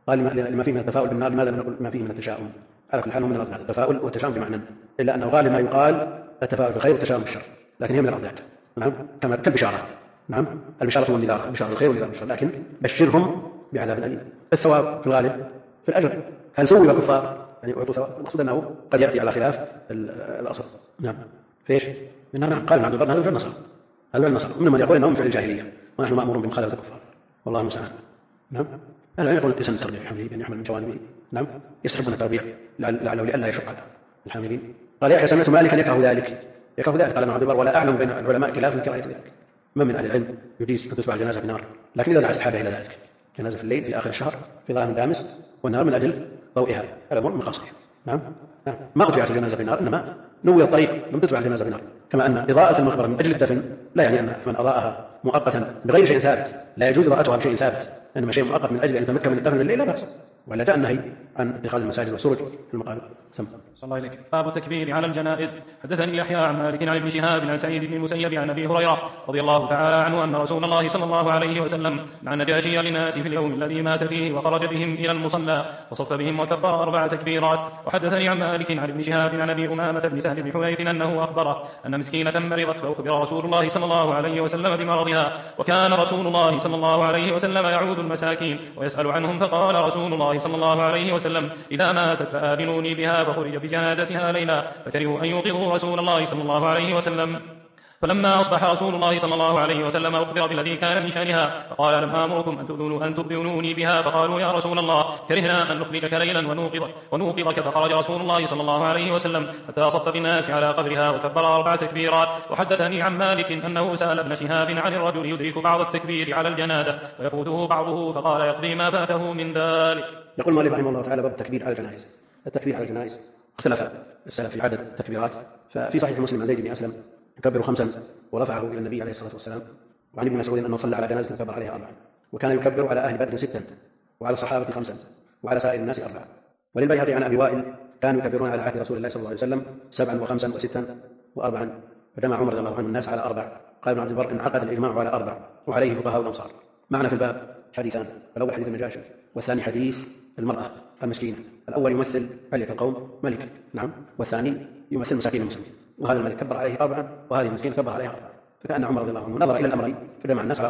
قال لما فيه من التفاؤل بالنار لماذا لم نقل ما فيه من التشاؤم؟ على كل حال من الأضداد، التفاؤل والتشاؤم بمعنى، إلا أنه غالبا يقال التفاؤل بالخير والتشاؤم بالشر، لكن هي من الأضداد. نعم، كما كالبشارة. نعم، البشارة والنذار، البشارة بالخير والنذار بالشر، لكن بشرهم بعذاب أليم. الثواب في الغالب في الأجر. هل سوي الكفار يعني يعطوا ثواب؟ المقصود أنه قد يأتي على خلاف الأصل. نعم، فيش؟ نعم، قال ابن عبد البر هذا النصر، هذا النصر من يقول انه من فعل الجاهليه ونحن مامورون بمخالفه الكفار، والله المستعان. نعم، انا يقول الانسان التربيه في حمله بان يحمل من جوانبه. نعم، يستحبون التربيه لعله لئلا يشق على الحاملين. قال يحيى سمعت مالكا يكره ذلك، قال ابن عبد البر ولا اعلم بين العلماء خلاف في كراهه ذلك. من اهل العلم يجيز ان تتبع الجنازه بنار، لكن اذا دعت الحاجه الى ذلك، جنازه في الليل في اخر الشهر في ظلام دامس والنار من اجل ضوئها، هذا امر من قصدها. نعم، ما أطبعت الجنازة بنار، إنما نور الطريق لم تتبع الجنازة بنار. كما أن إضاءة المقبرة من أجل الدفن لا يعني أن من أضاءها مؤقتا بغير شيء ثابت لا يجوز إضاءتها بشيء ثابت، إنما شيء مؤقت من أجل أن يتمكن من الدفن بالليل لا بأس، ولا جاء النهي عن اتخاذ المساجد والسرج في المقابر. صلى الله عليك. باب التكبير على الجنائز. حدثني يحيى عن مالك عن ابن شهاب عن سعيد بن المسيب عن ابي هريره رضي الله تعالى عنه ان رسول الله صلى الله عليه وسلم مع النجاشي للناس في اليوم الذي مات فيه وخرج بهم الى المصلى وصف بهم وكبر 4 تكبيرات. وحدثني عن مالك عن ابن شهاب عن ابي امامه بن سهل بن حنيف انه اخبره ان مسكينه مرضت فاخبر رسول الله صلى الله عليه وسلم بمرضها، وكان رسول الله صلى الله عليه وسلم يعود المساكين ويسال عنهم، فقال رسول الله صلى الله عليه وسلم اذا ماتت فآذنوني بها، فخرج بجنازتها ليلا فكرهوا أن يوقظوا رسول الله صلى الله عليه وسلم. فلما أصبح رسول الله صلى الله عليه وسلم أخبر بالذي كان من شأنها، فقال لم آمركم أن تؤذنوني بها، فقالوا يا رسول الله كرهنا أن نخرجك ليلا ونوقظك، فخرج رسول الله صلى الله عليه وسلم حتى صف بالناس على قبرها وكبر 4 تكبيرات. وحدثني عن مالك أنه سأل ابن شهاب عن الرجل يدرك بعض التكبير على الجنازة ويفوته بعضه، فقال يقضي ما فاته من ذلك. يقول مالك رحمه الله تعالى باب التكبير على الجنائز. التكبير على الجنائز اختلف السلف في عدد التكبيرات، ففي صحيح مسلم عن زيد بن أسلم يكبر 5 ورفعه إلى النبي عليه الصلاة والسلام، وعن ابن مسعود أنه صلى على جنازة كبر عليها 4، وكان يكبر على أهل بدر 6 وعلى الصحابة 5 وعلى سائر الناس 4. وللبيهقي عن أبي وائل كانوا يكبرون على عهد رسول الله صلى الله عليه وسلم 7 و5 و6 و4، فجمع عمر رضي الله عنه الناس على 4. قال ابن عبد البر انعقد الإجماع على 4 وعليه فقهاء الأمصار. معنا في الباب حديثان، الأول حديث النجاشي والثاني حديث المرأة المسكينة. الأول يمثل علية القوم ملك، نعم، والثاني يمثل مساكين المسلمين، وهذا الملك كبر عليه 4 وهذه المسكينة كبر عليها 4. فكأن عمر رضي الله عنه نظر إلى الأمرين فجمع الناس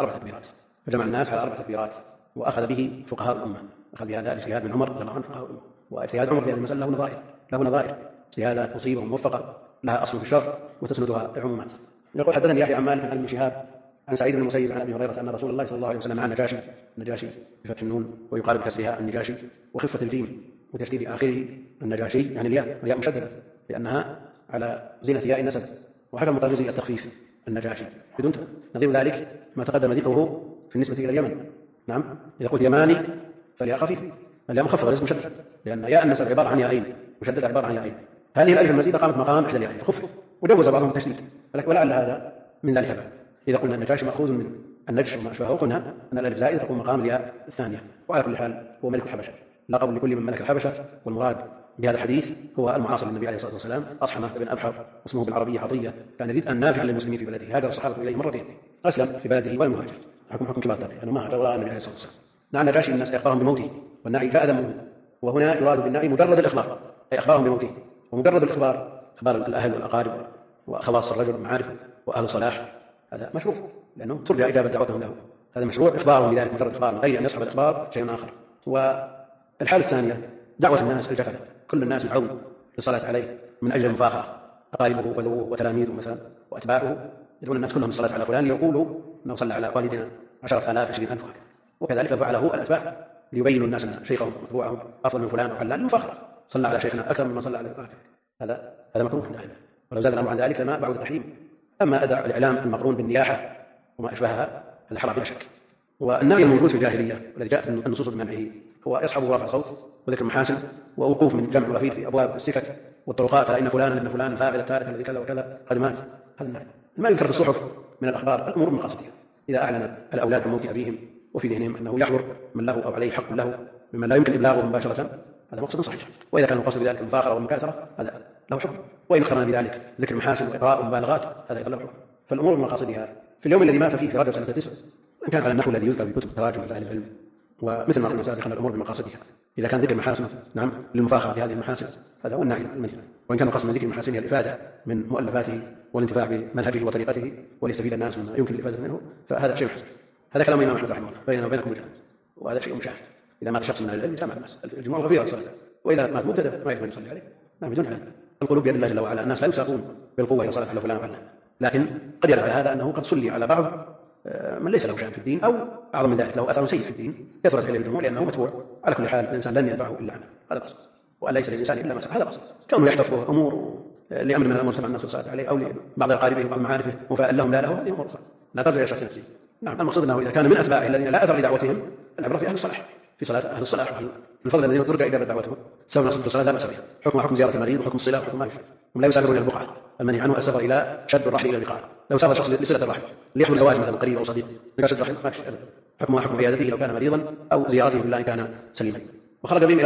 على 4 تكبيرات، وأخذ به فقهاء الأمة، أخذ بهذا الاجتهاد من عمر رضي الله عنه فقهاء الأمة. واجتهاد عمر في هذه المسألة له نظائر اجتهادات مصيبة وموفقة لها أصل في الشرع وتسندها العمومات. يقول حدثني يحيى عن مالك عن ابن شهاب عن سعيد بن المسيب عن ابي هريره ان رسول الله صلى الله عليه وسلم مع النجاشي بفتح النون ويقال بكسرها النجاشي وخفه الجيم وتشديد اخره النجاشي، يعني الياء مشدده لانها على زينه ياء النسب، وحكى المطرزي التخفيف النجاشي بدون نظير ذلك ما تقدم ذكره في النسبه الى اليمن. نعم، اذا قلت يماني فالياء خفيف، الياء مخففه ليس مشدده، لان ياء النسب عباره عن ياءين مشدده عباره عن ياءين. هذه الالف المزيده قامت مقام احدى الياءين فخفف، وجوز بعضهم التشديد، ولعل هذا من ذلك بقى. إذا قلنا النجاشي مأخوذ من النجش وما أشبهه قلنا أن الألف زائد تقوم مقام الياء الثانية. وعلى كل حال هو ملك الحبشة، لقب لكل من ملك الحبشة، والمراد بهذا الحديث هو المعاصر للنبي عليه الصلاة والسلام أصحمة بن أبحر، اسمه بالعربية حطية، كان يريد أن نافعا للمسلمين في بلده، هاجر الصحابة إليه مرتين، أسلم في بلده ولم يهاجر، حكم كبار التابعين لأنه ما هاجر وراء النبي عليه الصلاة والسلام. نعم، النجاشي الناس أخبرهم بموته، والنعي جاء دمه، وهنا يراد بالنعي مجرد الإخبار، أي أخبارهم بموته، ومجرد الإخبار أخبار الأهل والأقارب وخواص الرجل ومعارفه وأهل الصلاح هذا مشروع، لأنه ترجى إجابة دعوتهم له، هذا مشروع إخبارهم بذلك مجرد إخبار، غير أن يصحب الإخبار شيء آخر. والحالة الثانية دعوة الناس الجفلة، كل الناس يدعون للصلاة عليه من أجل المفاخرة، أقاربه وذووه وتلاميذه مثلا وأتباعه يدعون الناس كلهم للصلاة على فلان، يقولوا أنه صلى على والدنا 10,000 20,000، وكذلك فعله الأتباع ليبينوا الناس أن شيخهم ومتبوعهم أفضل من فلان وعلان المفاخرة، صلى على شيخنا أكثر مما صلى على هذا مكروه من أهله، ولو زاد الأمر عن ذلك لما بعد التحريم. أما الإعلام المقرون بالنياحة وما أشبهها هذا حرام بلا شك. والنهي الموجود في الجاهلية والذي جاءت النصوص بمنعه هو يصحبه رفع صوت وذكر المحاسن ووقوف من جمع الوفيد في أبواب السكك والطرقات، إن فلان فاعل تارك الذي كذا وكذا قد مات. هذا النهي ما يذكر في الصحف من الأخبار الأمور من قصدها، إذا أعلن الأولاد بموت أبيهم وفي ذهنهم أنه يحضر من له أو عليه حق له ممن لا يمكن إبلاغه مباشرة، هذا مقصد صحيح. وإذا كان القصد بذلك المفاخرة والمكاثرة هذا له حكم، وإن اقترن بذلك ذكر المحاسن وإقراء ومبالغات هذا يطلع حكم. فالأمور من مقاصدها في اليوم الذي مات فيه في رجب سنة 9 إن كان على النحو الذي يذكر في كتب التراجم وأهل العلم ومثل ما قلنا سابقا الأمور بمقاصدها، إذا كان ذكر المحاسن نعم للمفاخرة بهذه المحاسن هذا هو النهي المنهي، وإن كان قصد من ذكر محاسنها الإفادة من مؤلفاته والانتفاع بمنهجه وطريقته وليستفيد الناس مما يمكن الإفادة منه فهذا شيء حسن. هذا كلام الإمام أحمد رحمه الله بيننا وبينكم وجهان، وهذا شيء مشاهد. إذا مات شخص من العلم جامع الناس الجموع غفيرة الصلاة، وإذا مات مبتدأ ما يجب أن يصلي عليه نعم بدون علم. القلوب بيد الله جل وعلا، الناس لا يساقون بالقوة إلى صلاة على فلان وفلان، لكن قد يدل على هذا أنه قد صلي على بعض من ليس له شأن في الدين، أو أعظم من ذلك له أثر سيء في الدين كثرت إليه الجموع لأنه متبوع. على كل حال الإنسان لن ينفعه إلا عنه، هذا قصد، وأن ليس للإنسان إلا ما سعى، هذا قصد. كونه يحتفظ أمور لأمر من الأمور سمع الناس والصلاة عليه، أو لبعض أقاربه وبعض معارفه وفاء لهم لا له، هذه أمور لا ترجع إلى شخص نفسه. نعم المقصود أنه إذا كان من أتباعه الذين لا أثر لدعوتهم العبرة في أهل الصلاح، في صلاة أهل الصلاح الفضل الذين ترجع إلى دعوتهم سواء نصب الصلاة لا بأس بها، حكم زيارة المريض وحكم الصلاة وحكم ما يشاء. هم لا يسافرون إلى البقعة، المنهي عنه السفر إلى شد الرحل إلى اللقاء. لو سافر شخص لصلة الرحل ليحمل زواج مثلا قريب أو صديق شد الرحل ما يشاء، حكم عيادته لو كان مريضا أو زيارته بالله إن كان سليما. وخرج بهم إلى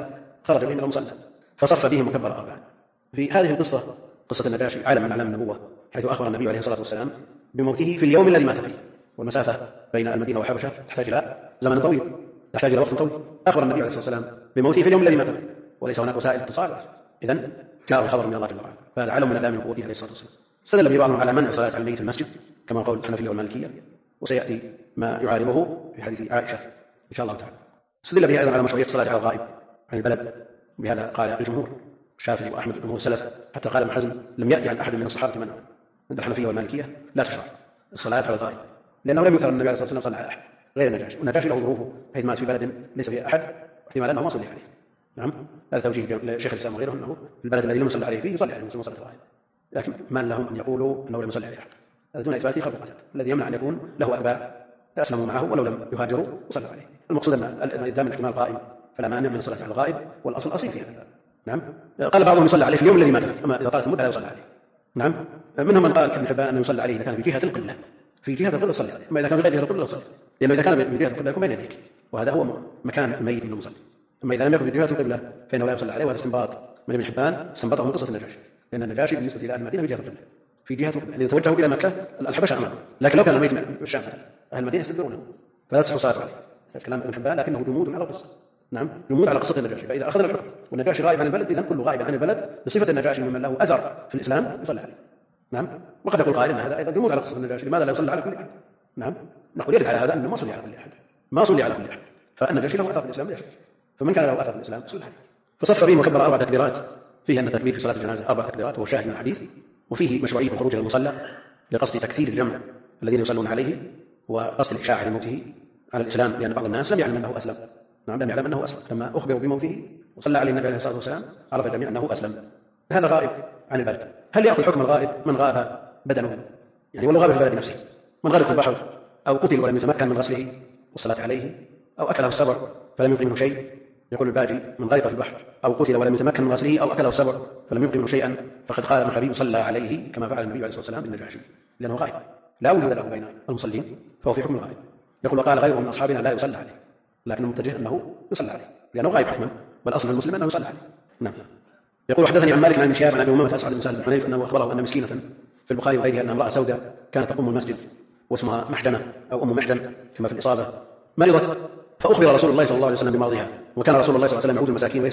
المصلى فصف بهم وكبر أربعا. في هذه القصة قصة النجاشي عالم من أعلام النبوة، حيث أخبر النبي عليه الصلاة والسلام بموته في اليوم الذي مات فيه، والمسافة بين المدينة والحبشة تحتاج إلى زمن طويل، تحتاج إلى وقت طويل. أخبر النبي عليه الصلاة والسلام بموته في اليوم الذي مات فيه وليس هناك وسائل اتصال، إذن جاء الخبر من الله جل وعلا، فهذا علم من أعلام نبوته عليه الصلاة والسلام. استدل به بعضهم على منع الصلاة على الميت في المسجد كما قول الحنفية والمالكية، وسيأتي ما يعارضه في حديث عائشة إن شاء الله تعالى. استدل به أيضا على مشروعية الصلاة على الغائب عن البلد، بهذا قال الجمهور الشافعي وأحمد وجمهور السلف، حتى قال ابن حزم لم يأتي عن أحد من الصحابة منه. عند الحنفية والمالكية لا تشرع الصلاة على الغائب، لأنه لم يؤثر النبي عليه الصلاة والسلام صلى على أحد غير النجاشي، والنجاشي له ظروفه حيث مات في بلد ليس فيه أحد، واحتمال أنه ما صلي عليه. نعم هذا توجيه لشيخ الإسلام وغيره أنه في البلد الذي لم يصلي عليه فيه يصلي عليه المسلمون صلاة الغائب، لكن من لهم أن يقولوا أنه لم يصلي عليه أحد، هذا دون إثبات خبر قتل. الذي يمنع أن يكون له أتباع أسلموا معه ولو لم يهاجروا وصلوا عليه. المقصود أن الإدام الاحتمال قائم فلا مانع من الصلاة على الغائب، والأصل أصيل في هذا. نعم قال بعضهم يصلى عليه في اليوم الذي مات فيه، أما إذا طالت المدة لا يصلى عليه. نعم منهم من قال ابن حبان أنه يصلى عليه إذا كان في جهة القبلة، في جهة القبلة صلى عليه، أما إذا كان في غير جهة القبلة صلى، لأنه إذا كان في جهة القبلة يكون بين يديك، وهذا هو مكان الميت من المصلي. أما إذا لم يكن في جهة القبلة فإنه لا يصلى عليه، وهذا استنباط من ابن حبان استنبطه من قصة النجاشي، لأن النجاشي بالنسبة إلى أهل المدينة في جهة القبلة، في جهة الذي توجهوا إلى مكة الحبشة أمامه، لكن لو كان الميت في الشام أهل المدينة يستدبرونه فلا تصح الصلاة عليه. هذا كلام ابن حبان لكنه جمود على القصة. نعم جمود على قصة النجاشي، فإذا أخذنا الحكم والنجاشي غائب عن البلد إذن كل غائب عن البلد بصفة النجاشي ممن له أثر في الإسلام يصلى عليه. نعم وقد يقول قائل أن هذا أيضا جمود على قصة النجاشي، لماذا لا يصلى على كل أحد؟ نعم نقول يرد على هذا أنه ما صلي على كل أحد، ما صلي على كل أحد، فالنجاشي له أثر في الإسلام ليش؟ فمن كان له أثر في الإسلام صلى عليه. فصف بهم وكبر 4 تكبيرات، فيه أن التكبير في صلاة الجنازة 4 تكبيرات وهو شاهد من الحديث، وفيه مشروعية الخروج إلى المصلى لقصد تكثير الجمع الذين يصلون عليه وقصد الإشاعة لموته على الإسلام، لأن بعض الناس لم يعلم أنه أسلم. نعم لم يعلم أنه أسلم، لما أخبروا بموته وصلى عليه النبي عليه الصلاة والسلام عرف الجميع أنه أسلم. هذا غائب عن البلد، هل يأخذ حكم الغائب من غاب بدنه؟ يعني ولو غاب في البلد نفسه، من غرق في البحر أو قتل ولم يتمكن من غسله والصلاة عليه، أو أكله السبع فلم يبق منه شيء، يقول الباجي من غرق في البحر أو قتل ولم يتمكن من غسله أو أكله السبع فلم يبق منه شيئا فقد قال ابن حبيب صلى عليه كما فعل النبي عليه الصلاة والسلام بالنجاشي، لأنه غائب لا وجود له بين المصلين فهو في حكم الغائب. يقول وقال غيره من أصحابنا لا يصلى عليه، لكن المتجه أنه يصلى عليه لأنه غائب حكما، والأصل المسلم أنه يصلى عليه. نعم يقول حدثني عن مالك عن شهاب عن أبي أمامة أسعد بن سهل بن حنيف أنه أخبره أن مسكينة في البخاري وغيرها أن امرأة سوداء كانت تقوم المسجد واسمها محجنة أو أم محجن كما في الإصابة مرضت، فأخبر رسول الله صلى الله عليه وسلم بمرضها، وكان رسول الله صلى الله عليه وسلم يعود المساكين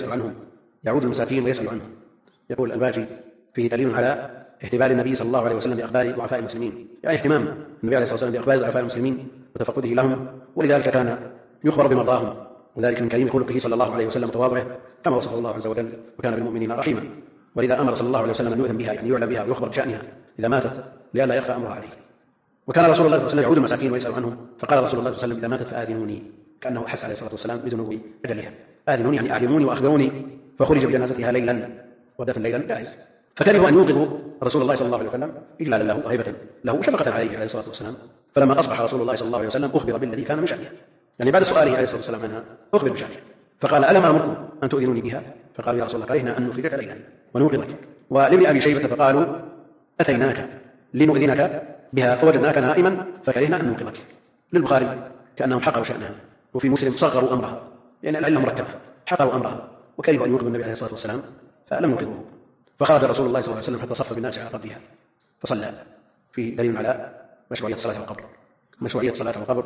ويسأل عنهم. يقول الباجي فيه دليل على اهتمام النبي صلى الله عليه وسلم بأخبار ضعفاء المسلمين، يعني اهتمام النبي عليه الصلاة والسلام بأخبار ضعفاء المسلمين وتفقده لهم، ولذلك كان يخبر بمرضاهم، وذلك من كريم خلقه صلى الله عليه وسلم وتواضعه كما وصف الله عز وجل وكان بالمؤمنين رحيما، ولذا أمر صلى الله عليه وسلم أن يؤذن بها، يعني يعلى بها ويخبر بشأنها إذا ماتت لئلا يخفى أمرها عليه. وكان رسول الله صلى الله عليه وسلم يعود المساكين ويسأل عنهم، فقال رسول الله صلى الله عليه وسلم إذا ماتت فآذنوني، كأنه حث عليه الصلاة والسلام بدنو أجلها. آذنوني يعني أعلموني وأخبروني، فخرج بجنازتها ليلا ودفن ليلا جائز. فكرهوا أن يوقظوا رسول الله صلى الله عليه وسلم إجلالا له وهيبة له وشفقة عليه عليه الصلاة والسلام، فلما أصبح رسول الله صلى الله عليه وسلم أخبر بالذي كان من شأنه، يعني بعد سؤاله عليه الصلاة والسلام عنها أخبر بشأنه، فقال ألم أمركم أن تؤذنوني بها؟ فقالوا يا رسول الله كرهنا أن نخرجك ليلا ونوقظك. ولابن أبي شيبة فقالوا أتيناك لنؤذنك بها فوجدناك نائما فكرهنا أن نوقظك. للبخاري كأنهم حقروا شأنها، وفي مسلم صغروا أمرها، يعني العلة مركبة، حقروا أمرها وكرهوا أن يوقظوا النبي عليه الصلاة والسلام فلم يوقظوه. فخرج رسول الله صلى الله عليه وسلم حتى صف بالناس على قبرها فصلى. في دليل على مشروعية الصلاة على القبر. مشروعية الصلاة على القبر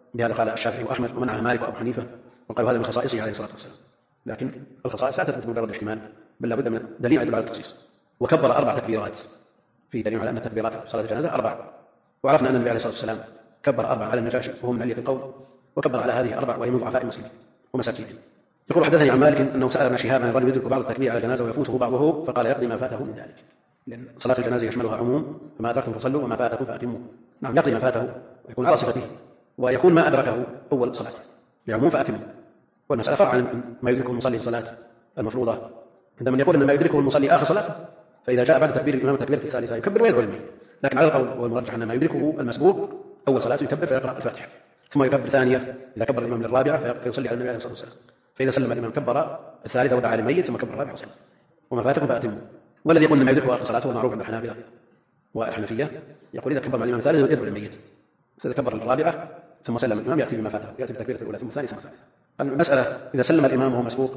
بهذا قال الشافعي وأحمد ومنعه مالك وأبو حنيفة، وقالوا هذا من خصائصه عليه الصلاة والسلام. لكن الخصائص لا تثبت بمجرد الاحتمال، بل لابد من دليل يدل على التخصيص. وكبر 4 تكبيرات، في دليل على أن التكبيرات صلاة الجنازة 4. وعرفنا أن النبي عليه الصلاة والسلام كبر 4 على النجاشي وهو من علية القوم، وكبر على هذه 4 وهي من ضعفاء المسلمين ومساكينهم. يقول حدثني عن مالك أنه سأل ابن شهاب عن الرجل يدرك بعض التكبير على الجنازة ويفوته بعضه، فقال يقضي ما فاته من ذلك، لأن صلاة الجنازة يشملها عموم، فما أدركتم فصلوا وما فاتكم فأتموا. نعم، يقضي ما فاته ويكون على صفته، ويكون ما أدركه أول صلاة لعموم فأتموا. والمسألة فرع عن ما يدركه المصلي صلاة المفروضة، عندما يقول أن ما يدركه المصلي آخر صلاة، فإذا جاء بعد تكبير الإمام التكبيرة الثالثة يكبر ويدعو للميت. لكن على القول والمرجح أن ما يدركه المسبوق أول صلاة يكبر فيقرأ الفاتحة، ثم يكبر ثانية إذا كبر الإمام للرابعة فيصلي على النبي عليه الصلاة والسلام، فإذا سلم الإمام كبر الثالثة ودعا للميت ثم كبر الرابعة وسلم. وما فاتكم فأتموا. والذي يقول ما يدركه آخر صلاة هو معروف عند الحنابلة والحنفية، يقول إذا كبر مع الإمام الثالث يدعو للميت، إذا كبر الرابعة ثم سلم الإمام يأتي بما فاته، يأتي بالتكبيرة الأولى ثم الثانية ثم الثالثة. المسألة إذا سلم الإمام وهو مسبوق،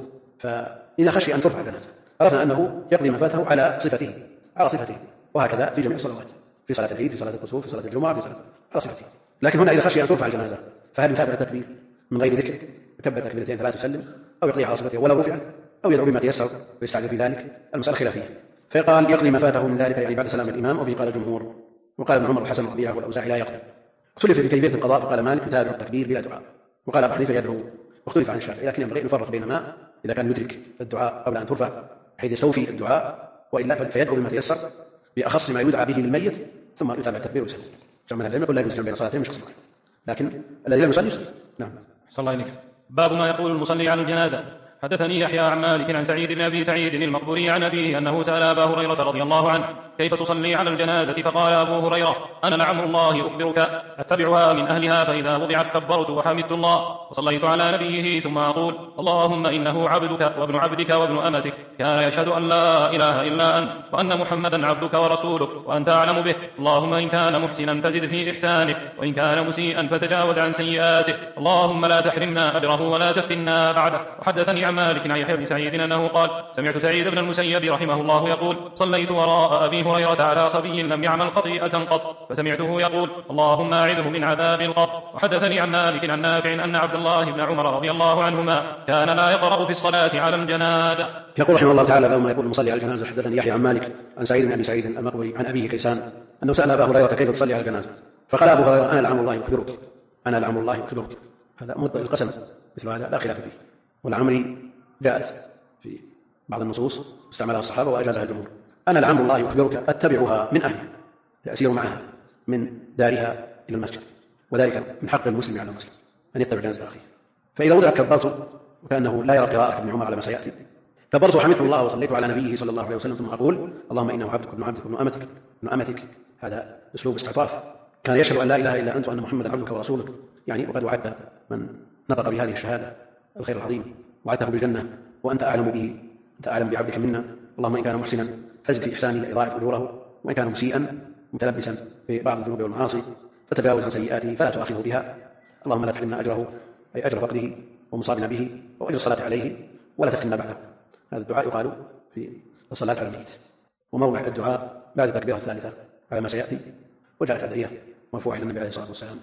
فإذا خشي أن ترفع الجنازة عرفنا أنه يقضي ما فاته على صفته، وهكذا في جميع الصلوات، في صلاة العيد، في صلاة الكسوف، في صلاة الجمعة، في صلاة على صفته. لكن هنا إذا خشي أن ترفع الجنازة فهل يتابع التكبير من غير ذكر، يكبر تكبيرتين 3 يسلم، أو يقضيها على صفته ولو رفعت، أو يدعو بما تيسر ويستعجل في ذلك؟ المسألة خلافية. فقال يقضي ما فاته من ذلك يعني بعد سلام الإمام، وبه قال الجمهور. وقال ابن عمر والحسن والربيعة والأوزاعي لا يقضي. اختلف في كيفية القضاء، فقال مالك يتابع التكبير بلا دعاء، وقال أبو حنيفة يدعو، واختلف عن الشافعي. لكن ينبغي أن نفرق بين ما إذا كان يدرك الدعاء قبل أن ترفع حيث يستوفي الدعاء، وإلا فيدعو بما تيسر بأخص ما يدعى به للميت ثم يتابع التكبير ويسلم. جمع العلم يقول لا يجوز بين صلاتين مش قصر، لكن الذي لا يصلي يصلي. نعم. صلى الله عليك. باب ما يقول المصلي على الجنازة. حدثني يحيى عن مالك عن سعيد بن أبي سعيد المقبوري عن أبيه أنه سأل أبا هريرة رضي الله عنه كيف تصلي على الجنازة، فقال أبو هريرة أنا لعمر الله أخبرك أتبعها من أهلها، فإذا وضعت كبرت وحمدت الله وصليت على نبيه، ثم أقول اللهم إنه عبدك وابن عبدك وابن أمتك كان يشهد أن لا إله إلا أنت وأن محمدا عبدك ورسولك وأنت أعلم به، اللهم إن كان محسنا فزد في إحسانه وإن كان مسيئا فتجاوز عن سيئاته، اللهم لا تحرمنا أجره ولا تفتنا بعده. وحدثني مالك عن يحيى بن سعيد أنه قال سمعت سعيد بن المسيب رحمه الله يقول صليت وراء أبي هريرة على صبي لم يعمل خطيئة قط، فسمعته يقول اللهم أعذه من عذاب القبر. وحدثني عن مالك عن نافع أن عبد الله بن عمر رضي الله عنهما كان لا يقرأ في الصلاة على الجنازة. يقول رحمه الله تعالى باب ما يقول المصلي على الجنازة. حدثني يحيى عن مالك عن سعيد بن أبي سعيد المقبري عن أبيه كيسان أنه سأل أبا هريرة كيف تصلي على الجنازة، فقال أبو هريرة أنا لعمر الله أخبرك، أنا لعمر الله أخبرك. هذا مطلق القسم، مثل هذا لا خلاف فيه. والعمري جاءت في بعض النصوص استعملها الصحابة وأجازها الجمهور. أنا لعمر الله أخبرك أتبعها من أهلها، أسير معها من دارها إلى المسجد، وذلك من حق المسلم على المسلم أن يتبع جنازة أخيه. فإذا وضع كبرت، وكأنه لا يرى قراءة ابن عمر على ما سيأتي، كبرت وحمدت الله وصليت على نبيه صلى الله عليه وسلم، ثم أقول اللهم إنه عبدك وابن عبدك وابن أمتك. هذا أسلوب استعطاف. كان يشهد أن لا إله إلا أنت وأن محمدا عبدك ورسولك، يعني وقد وعدت من نطق بهذه الشهادة الخير العظيم، وعدته بالجنة وأنت أعلم به، أنت أعلم بعبدك منا، اللهم إن كان محسنا فزد في إحسانه لإضاعف أجوره، وإن كان مسيئا متلبسا في بعض الذنوب والمعاصي فتجاوز عن سيئاته فلا تؤاخذه بها، اللهم لا تحرمنا أجره، أي أجر فقده ومصابنا به وأجر الصلاة عليه ولا تفتنا بعده. هذا الدعاء يقال في الصلاة على الميت. وموضع الدعاء بعد تكبيرة الثالثة على ما سيأتي، وجاءت أدعية مرفوعة إلى النبي عليه الصلاة والسلام،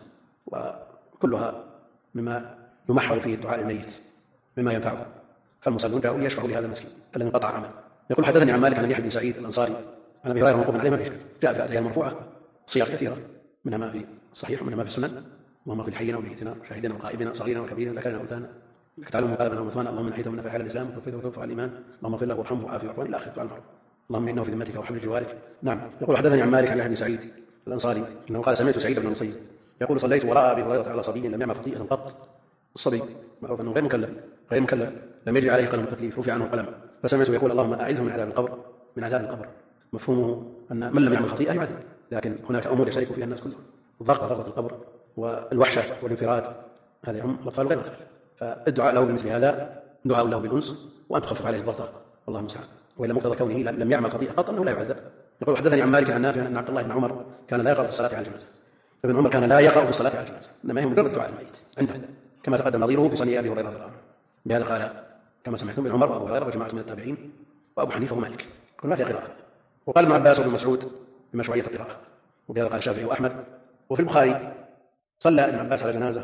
وكلها مما يمحور فيه الدعاء الميت مما ينفعه، فالمصلون جاءوا ليشفعوا لهذا المسكين الذي انقطع عمله. يقول حدثني عن مالك عن يحيى بن سعيد الأنصاري عن أبي هريرة موقوف عليه ما فيه، جاء في الأدعية المرفوعة صيغ كثيرة، منها ما في الصحيح ومنها ما في السنن، اللهم اغفر لحينا وميتنا وشاهدنا وغائبنا صغيرنا وكبيرنا ذكرنا وانثانا لك تعلم مقالبنا ومثوانا، اللهم من حيث من على الاسلام وتوفى على الايمان، اللهم اغفر له وارحمه وعافه واعف عنه الى اخر المعروف، اللهم انه في ذمتك وحبل جوارك. نعم. يقول حدثني عن مالك عن يحيى بن سعيد الأنصاري انه قال سمعت سعيد بن المسيب يقول صليت وراء ابي هريرة على صبي لم يعمل خطيئة قط. الصبي معروف انه غير مكلف لم يجري عليه قلم التكليف، رفع عنه القلم، فسمعته يقول اللهم اعذه من عذاب القبر. مفهومه ان من لم يعمل خطيئة يعذب، لكن هناك امور يشترك فيها الناس كلهم، ضغط القبر والوحشة والانفراد، هذا يعم الأطفال وغير الأطفال. فالدعاء له بمثل هذا دعاء له بالأنس وأن تخفف عليه الضغط، والله المستعان. وإلا مقتضى كونه لم يعمل خطيئة قط أنه لا يعذب. يقول حدثني عن مالك عن نافع أن عبد الله بن عمر كان لا يقرأ في الصلاة على الجنازة. ابن عمر كان لا يقرأ في الصلاة على الجنازة، إنما هي مجرد الدعاء الميت عنده، كما تقدم نظيره في صنيع أبي هريرة رضي الله عنه. بهذا قال كما سمعتم ابن عمر وأبو هريرة وجماعة من التابعين وأبو حنيفة ومالك، كل ما في قراءة. وقال ابن عباس وابن مسعود بمشروعية القراءة، وبهذا قال الشافعي وأحمد. وفي البخاري صلى ابن عباس على جنازة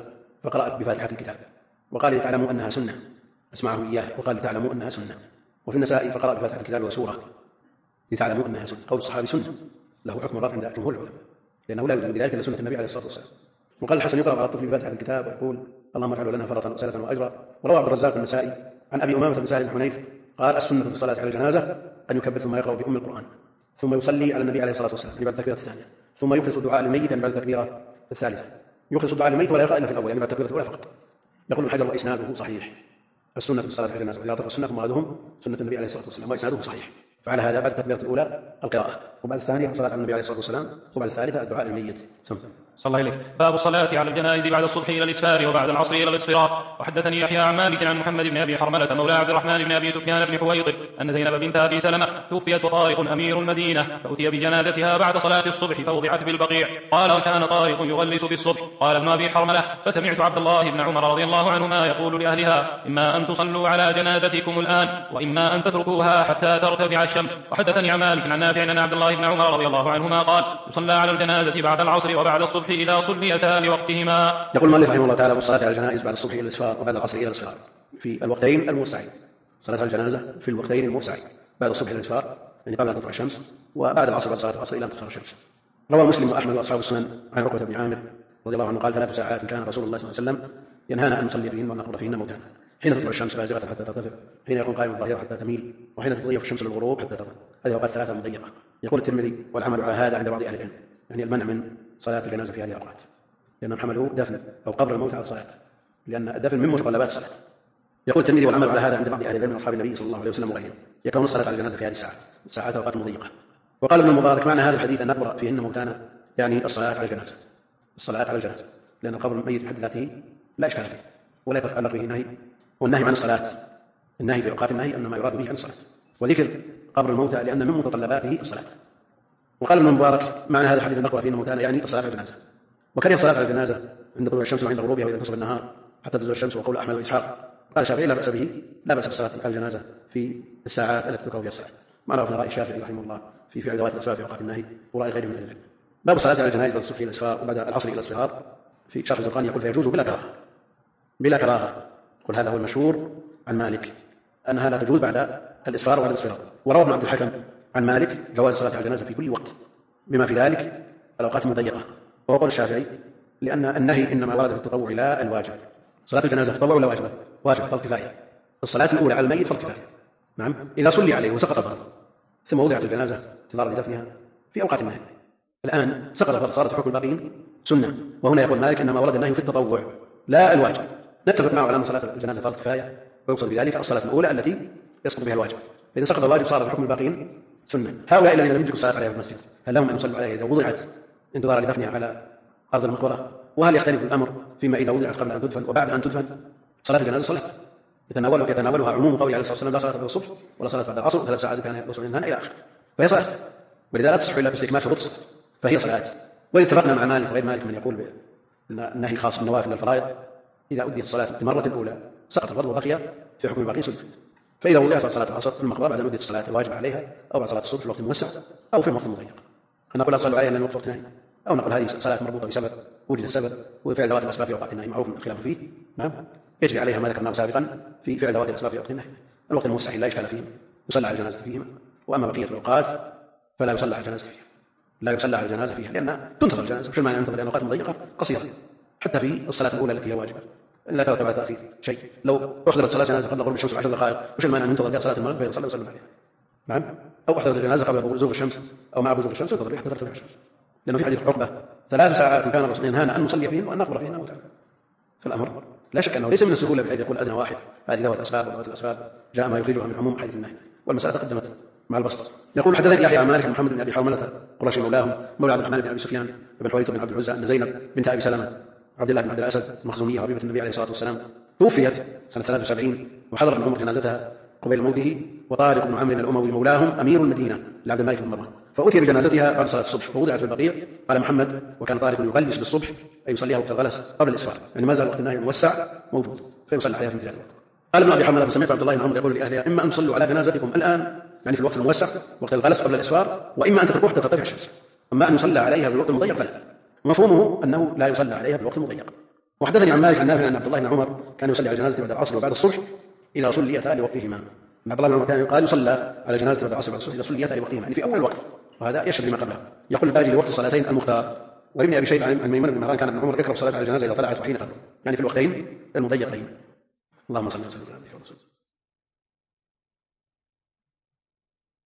فقرأت بفاتحة الكتاب، وقال لتعلموا أنها سنة، أسمعه إياه وقال لتعلموا أنها سنة. وفي النسائي فقرأ بفاتحة الكتاب وسورة لتعلموا أنها سنة. قول الصحابي سنة له حكم الرفع عند جمهور العلماء، لأنه لا يوجد بذلك إلا سنة النبي عليه الصلاة والسلام. وقال الحسن يقرأ على الطفل بفاتحة الكتاب ويقول اللهم اجعله لنا فرطا وسلة وأجرا. وروى عبد الرزاق النسائي عن أبي أمامة بن سهل بن حنيف قال السنة في الصلاة على الجنازة أن يكبر ثم يقرأ بأم القرآن، ثم يصلي على النبي عليه الصلاة والسلام بعد التكبيرة الثانية، ثم يخلص الدعاء للميت بعد التكبيرة الثالثة. يخلص الدعاء للميت ولا يقرأ إلا في الأول يعني بعد التكبيرة الأولى فقط. يقول الحجر وإسناده صحيح. السنة في الصلاة على الجنازة وإذا طلب السنة مرادهم سنة النبي عليه الصلاة والسلام وإسناده صحيح. فعلى هذا بعد التكبيرة الأولى القراءة، وبعد الثانية الصلاة على النبي عليه الصلاة والسلام، وبعد الثالثة الدعاء للميت. صلى الله عليك. باب الصلاة على الجنائز بعد الصبح إلى الإسفار وبعد العصر إلى الإصفار. وحدثني يحيى عن مالك عن محمد بن أبي حرملة مولى عبد الرحمن بن أبي سفيان بن حويطب أن زينب بنت أبي سلمة توفيت وطارق أمير المدينة فأتي بجنازتها بعد صلاة الصبح فوضعت بالبقيع. قال وكان طارق يغلس بالصبح. قال ابن أبي حرملة فسمعت عبد الله بن عمر رضي الله عنهما يقول لأهلها إما أن تصلوا على جنازتكم الآن وإما أن تتركوها حتى ترتفع الشمس. وحدثني عن مالك عن نافع أن عبد الله بن عمر رضي الله عنهما قال يصلى على الجنازة بعد العصر وبعد الصبح إذا صليتا لوقتهما. يقول المؤلف رحمه الله تعالى والصلاة على الجنائز بعد الصبح إلى الإسفار وبعد العصر إلى الإصفار في الوقتين الموسعين. صلاة على الجنازة في الوقتين الموسعين بعد الصبح إلى الإسفار يعني قبل أن تطلع الشمس، وبعد العصر بعد صلاة العصر إلى أن تطلع الشمس. روى مسلم وأحمد وأصحاب السنن عن عقبة بن عامر رضي الله عنه قال 3 ساعات كان رسول الله صلى الله عليه وسلم ينهانا أن نصلي فيهن ونقبر فيهن موتانا، حين تطلع الشمس بازغة حتى ترتفع، حين يكون قائم الظهيرة حتى تميل، وحين تضيف الشمس للغروب حتى تغرب. هذه أوقات 3 مضيقة. يقول الترمذي والعمل على هذا عند بعض أهل العلم يعني المنع من صلاة الجنازة في هذه الأوقات، لأنهم حملوه دفن أو قبر الموت على الصلاة، لأن الدفن من متطلبات الصلاة. يقول الترمذي والعمل على هذا عند بعض أهل العلم من أصحاب النبي صلى الله عليه وسلم وغيرهم يكرهون الصلاة على الجنازة في هذه الساعات أوقات مضيقة. وقال ابن المبارك معنى هذا الحديث أن نقبر فيهن موتانا يعني الصلاة على الجنازة، الصلاة على الجنازة، لأن قبر الميت في حد ذاته لا إشكال فيه ولا يتعلق به نهي، والنهي عن الصلاة النهي في أوقات النهي أنما يراد به عن الصلاة، وذكر قبر الموتى لأن من متطلباته الصلاة. وقال ابن المبارك معنى هذا الحديث أن نقبر فيهن موتانا يعني الصلاة على الجنازة. وكره الصلاة على الجنازة عند طلوع الشمس وعند غروبها وإذا انتصف النهار حتى تزول الشمس، وقول أحمد وإسحاق. قال الشافعي لا بأس به، لا بأس بالصلاة على الجنازة في الساعات التي تذكر فيها الصلاة، ما رأى رأي الشافعي رحمه الله في فعل ذوات الأسباب في أوقات النهي ورأي غيره من العلم. باب الصلاة على الجنائز بعد الصبح إلى الإسفار وبعد العصر إلى الإصفار في شرح الزرقاني يقول فيجوز بلا كراهة. قل هذا هو المشهور عن مالك أنها لا تجوز بعد الإسفار وبعد الإصفار. وروى ابن عبد الحكم عن مالك جواز الصلاة على الجنازة في كل وقت بما في ذلك الأوقات المضيقة. وهو قول الشافعي لأن النهي إنما ورد في التطوع لا الواجب. صلاة الجنازة تطوع ولا واجب؟ واجب فرض كفاية. الصلاة الأولى على الميت فرض كفاية، نعم، إذا صلي عليه وسقط الفرض ثم وضعت الجنازة انتظارا لدفنها في أوقات النهي. الآن سقط الفرض صارت حكم الباقين سنة، وهنا يقول مالك إنما ورد النهي في التطوع لا الواجب. نتفق معه على أن صلاة الجنازة فرض كفاية ويقصد بذلك الصلاة الأولى التي يسقط بها الواجب، فإذا سقط الواجب صار حكم الباقين سنة. هؤلاء الذين لم يدركوا الصلاة عليها في المسجد هل لهم أن يصلوا عليها إذا وضعت انتظارا لدفنها على أرض المقبرة؟ وهل يختلف الأمر فيما إذا وضعت قبل أن تدفن وبعد أن تدفن؟ صلاة الجنازة صلاة يتناولها عموم قوله عليه الصلاة والسلام لا صلاة بعد الصبح ولا صلاة بعد العصر 3 ساعات كان يصل منها إلى آخره، فهي صلاة، ولذا لا تصح إلا باستكمال شروط فهي صلاة. وإذا اتفقنا مع مالك وغير مالك من يقول أن النهي خاص بالنوافل الفرائض، إذا أديت الصلاة المرة الأولى سقط الفرض وبقي في حكم الباقي سنة. فإذا وضعت صلاة العصر في المقبرة بعد أن أديت الصلاة الواجبة عليها أو بعد صلاة الصبح في وقت موسع أو في وقت مضيق، نقول لا تصلوا عليها إلا وقت نهي، أو نقول هذه صلاة مربوطة بسبب وجد السبب وفعل ذوات الأسباب في أوقات النهي معروف الخلاف فيه، نعم، يجري عليها ما ذكرناه سابقا في فعل ذوات الأسباب في وقت النهي. الوقت الموسع لا إشكال فيه يصلى على الجنازة فيهما، وأما بقية الأوقات فلا يصلى على الجنازة فيها، لا يصلى على الجنازة فيها لأن تنتظر الجنازة. مش المعنى ينتظر لأن أوقات مضيقة قصيرة حتى في الصلاة الأولى التي هي واجبة لا ترتب على تأخير شيء. لو أحضرت صلاة جنازة قبل غروب الشمس ب10 دقائق مش المعنى أن ينتظر بها صلاة المغرب فيصلى ويسلم عليها، نعم، أو أحضرت الجنازة قبل بزوغ الشمس أو مع بزوغ الشمس ينتظر بها حتى ترتفع الشمس، لأنه في حديث عقبة 3 ساعات كان الرسول ينهانا أن نصلي فيهن وأن نقبر فيهن موتانا. فالأمر لا شك أنه ليس من السهولة بحيث يقول أدنى واحد هذه ذوات أسباب وذوات الأسباب جاء ما يخرجها من عموم حديث النهي، والمسألة تقدمت مع البسط. يقول حدثني يحيى عن مالك محمد بن أبي حرملة قرشي مولاهم مولى عبد الرحمن بن أبي سفيان بن حويطب بن عبد العزى أن زينب بنت أبي سلمة عبد الله بن عبد الأسد المخزومية حبيبة النبي عليه الصلاة والسلام توفيت سنة 73 وحضر ابن عمر جنازتها قبيل موته، وطارق بن عمرو الأموي مولاهم أمير المدينة لعبد الملك بن مروان، فأتي بجنازتها بعد صلاة الصبح ووضعت في البقيع. قال محمد وكان طارق يغلس بالصبح أي يصليها وقت الغلس قبل الإسفار، يعني ما زال وقت النهي موسع موجود فيصلى عليها في مثل هذا الوقت. قال ابن أبي حرملة فسمعت عبد الله بن عمرو يقول لأهلها إما أن تصلوا على جنازتكم الآن يعني في الوقت الموسع وقت الغلس قبل الإسفار، وإما أن تتركوها حتى ترتفع الشمس، أما أن يصلى عليها في الوقت المضيق فلا. مفهومه أنه لا يصلى عليها في الوقت المضيق، وحدثني عن مالك عن نافع أن عبد الله بن عمر كان يصلي على جنازة بعد العصر وبعد الصبح إذا صليتا لوقتهما. عبد الله بن عمر كان يقال يصلى على جنازة بعد العصر وبعد الصبح إذا صليتا لوقتهما، يعني في أول الوقت، وهذا يشهد لما قبله. يقول الباجي لوقت الصلاتين المختار. وابن أبي شيبة عن ميمون بن مهران كان ابن عمر يكره الصلاة على الجنازة إذا طلعت وحين قبل، يعني في الوقتين المضيقين. اللهم صل وسلم على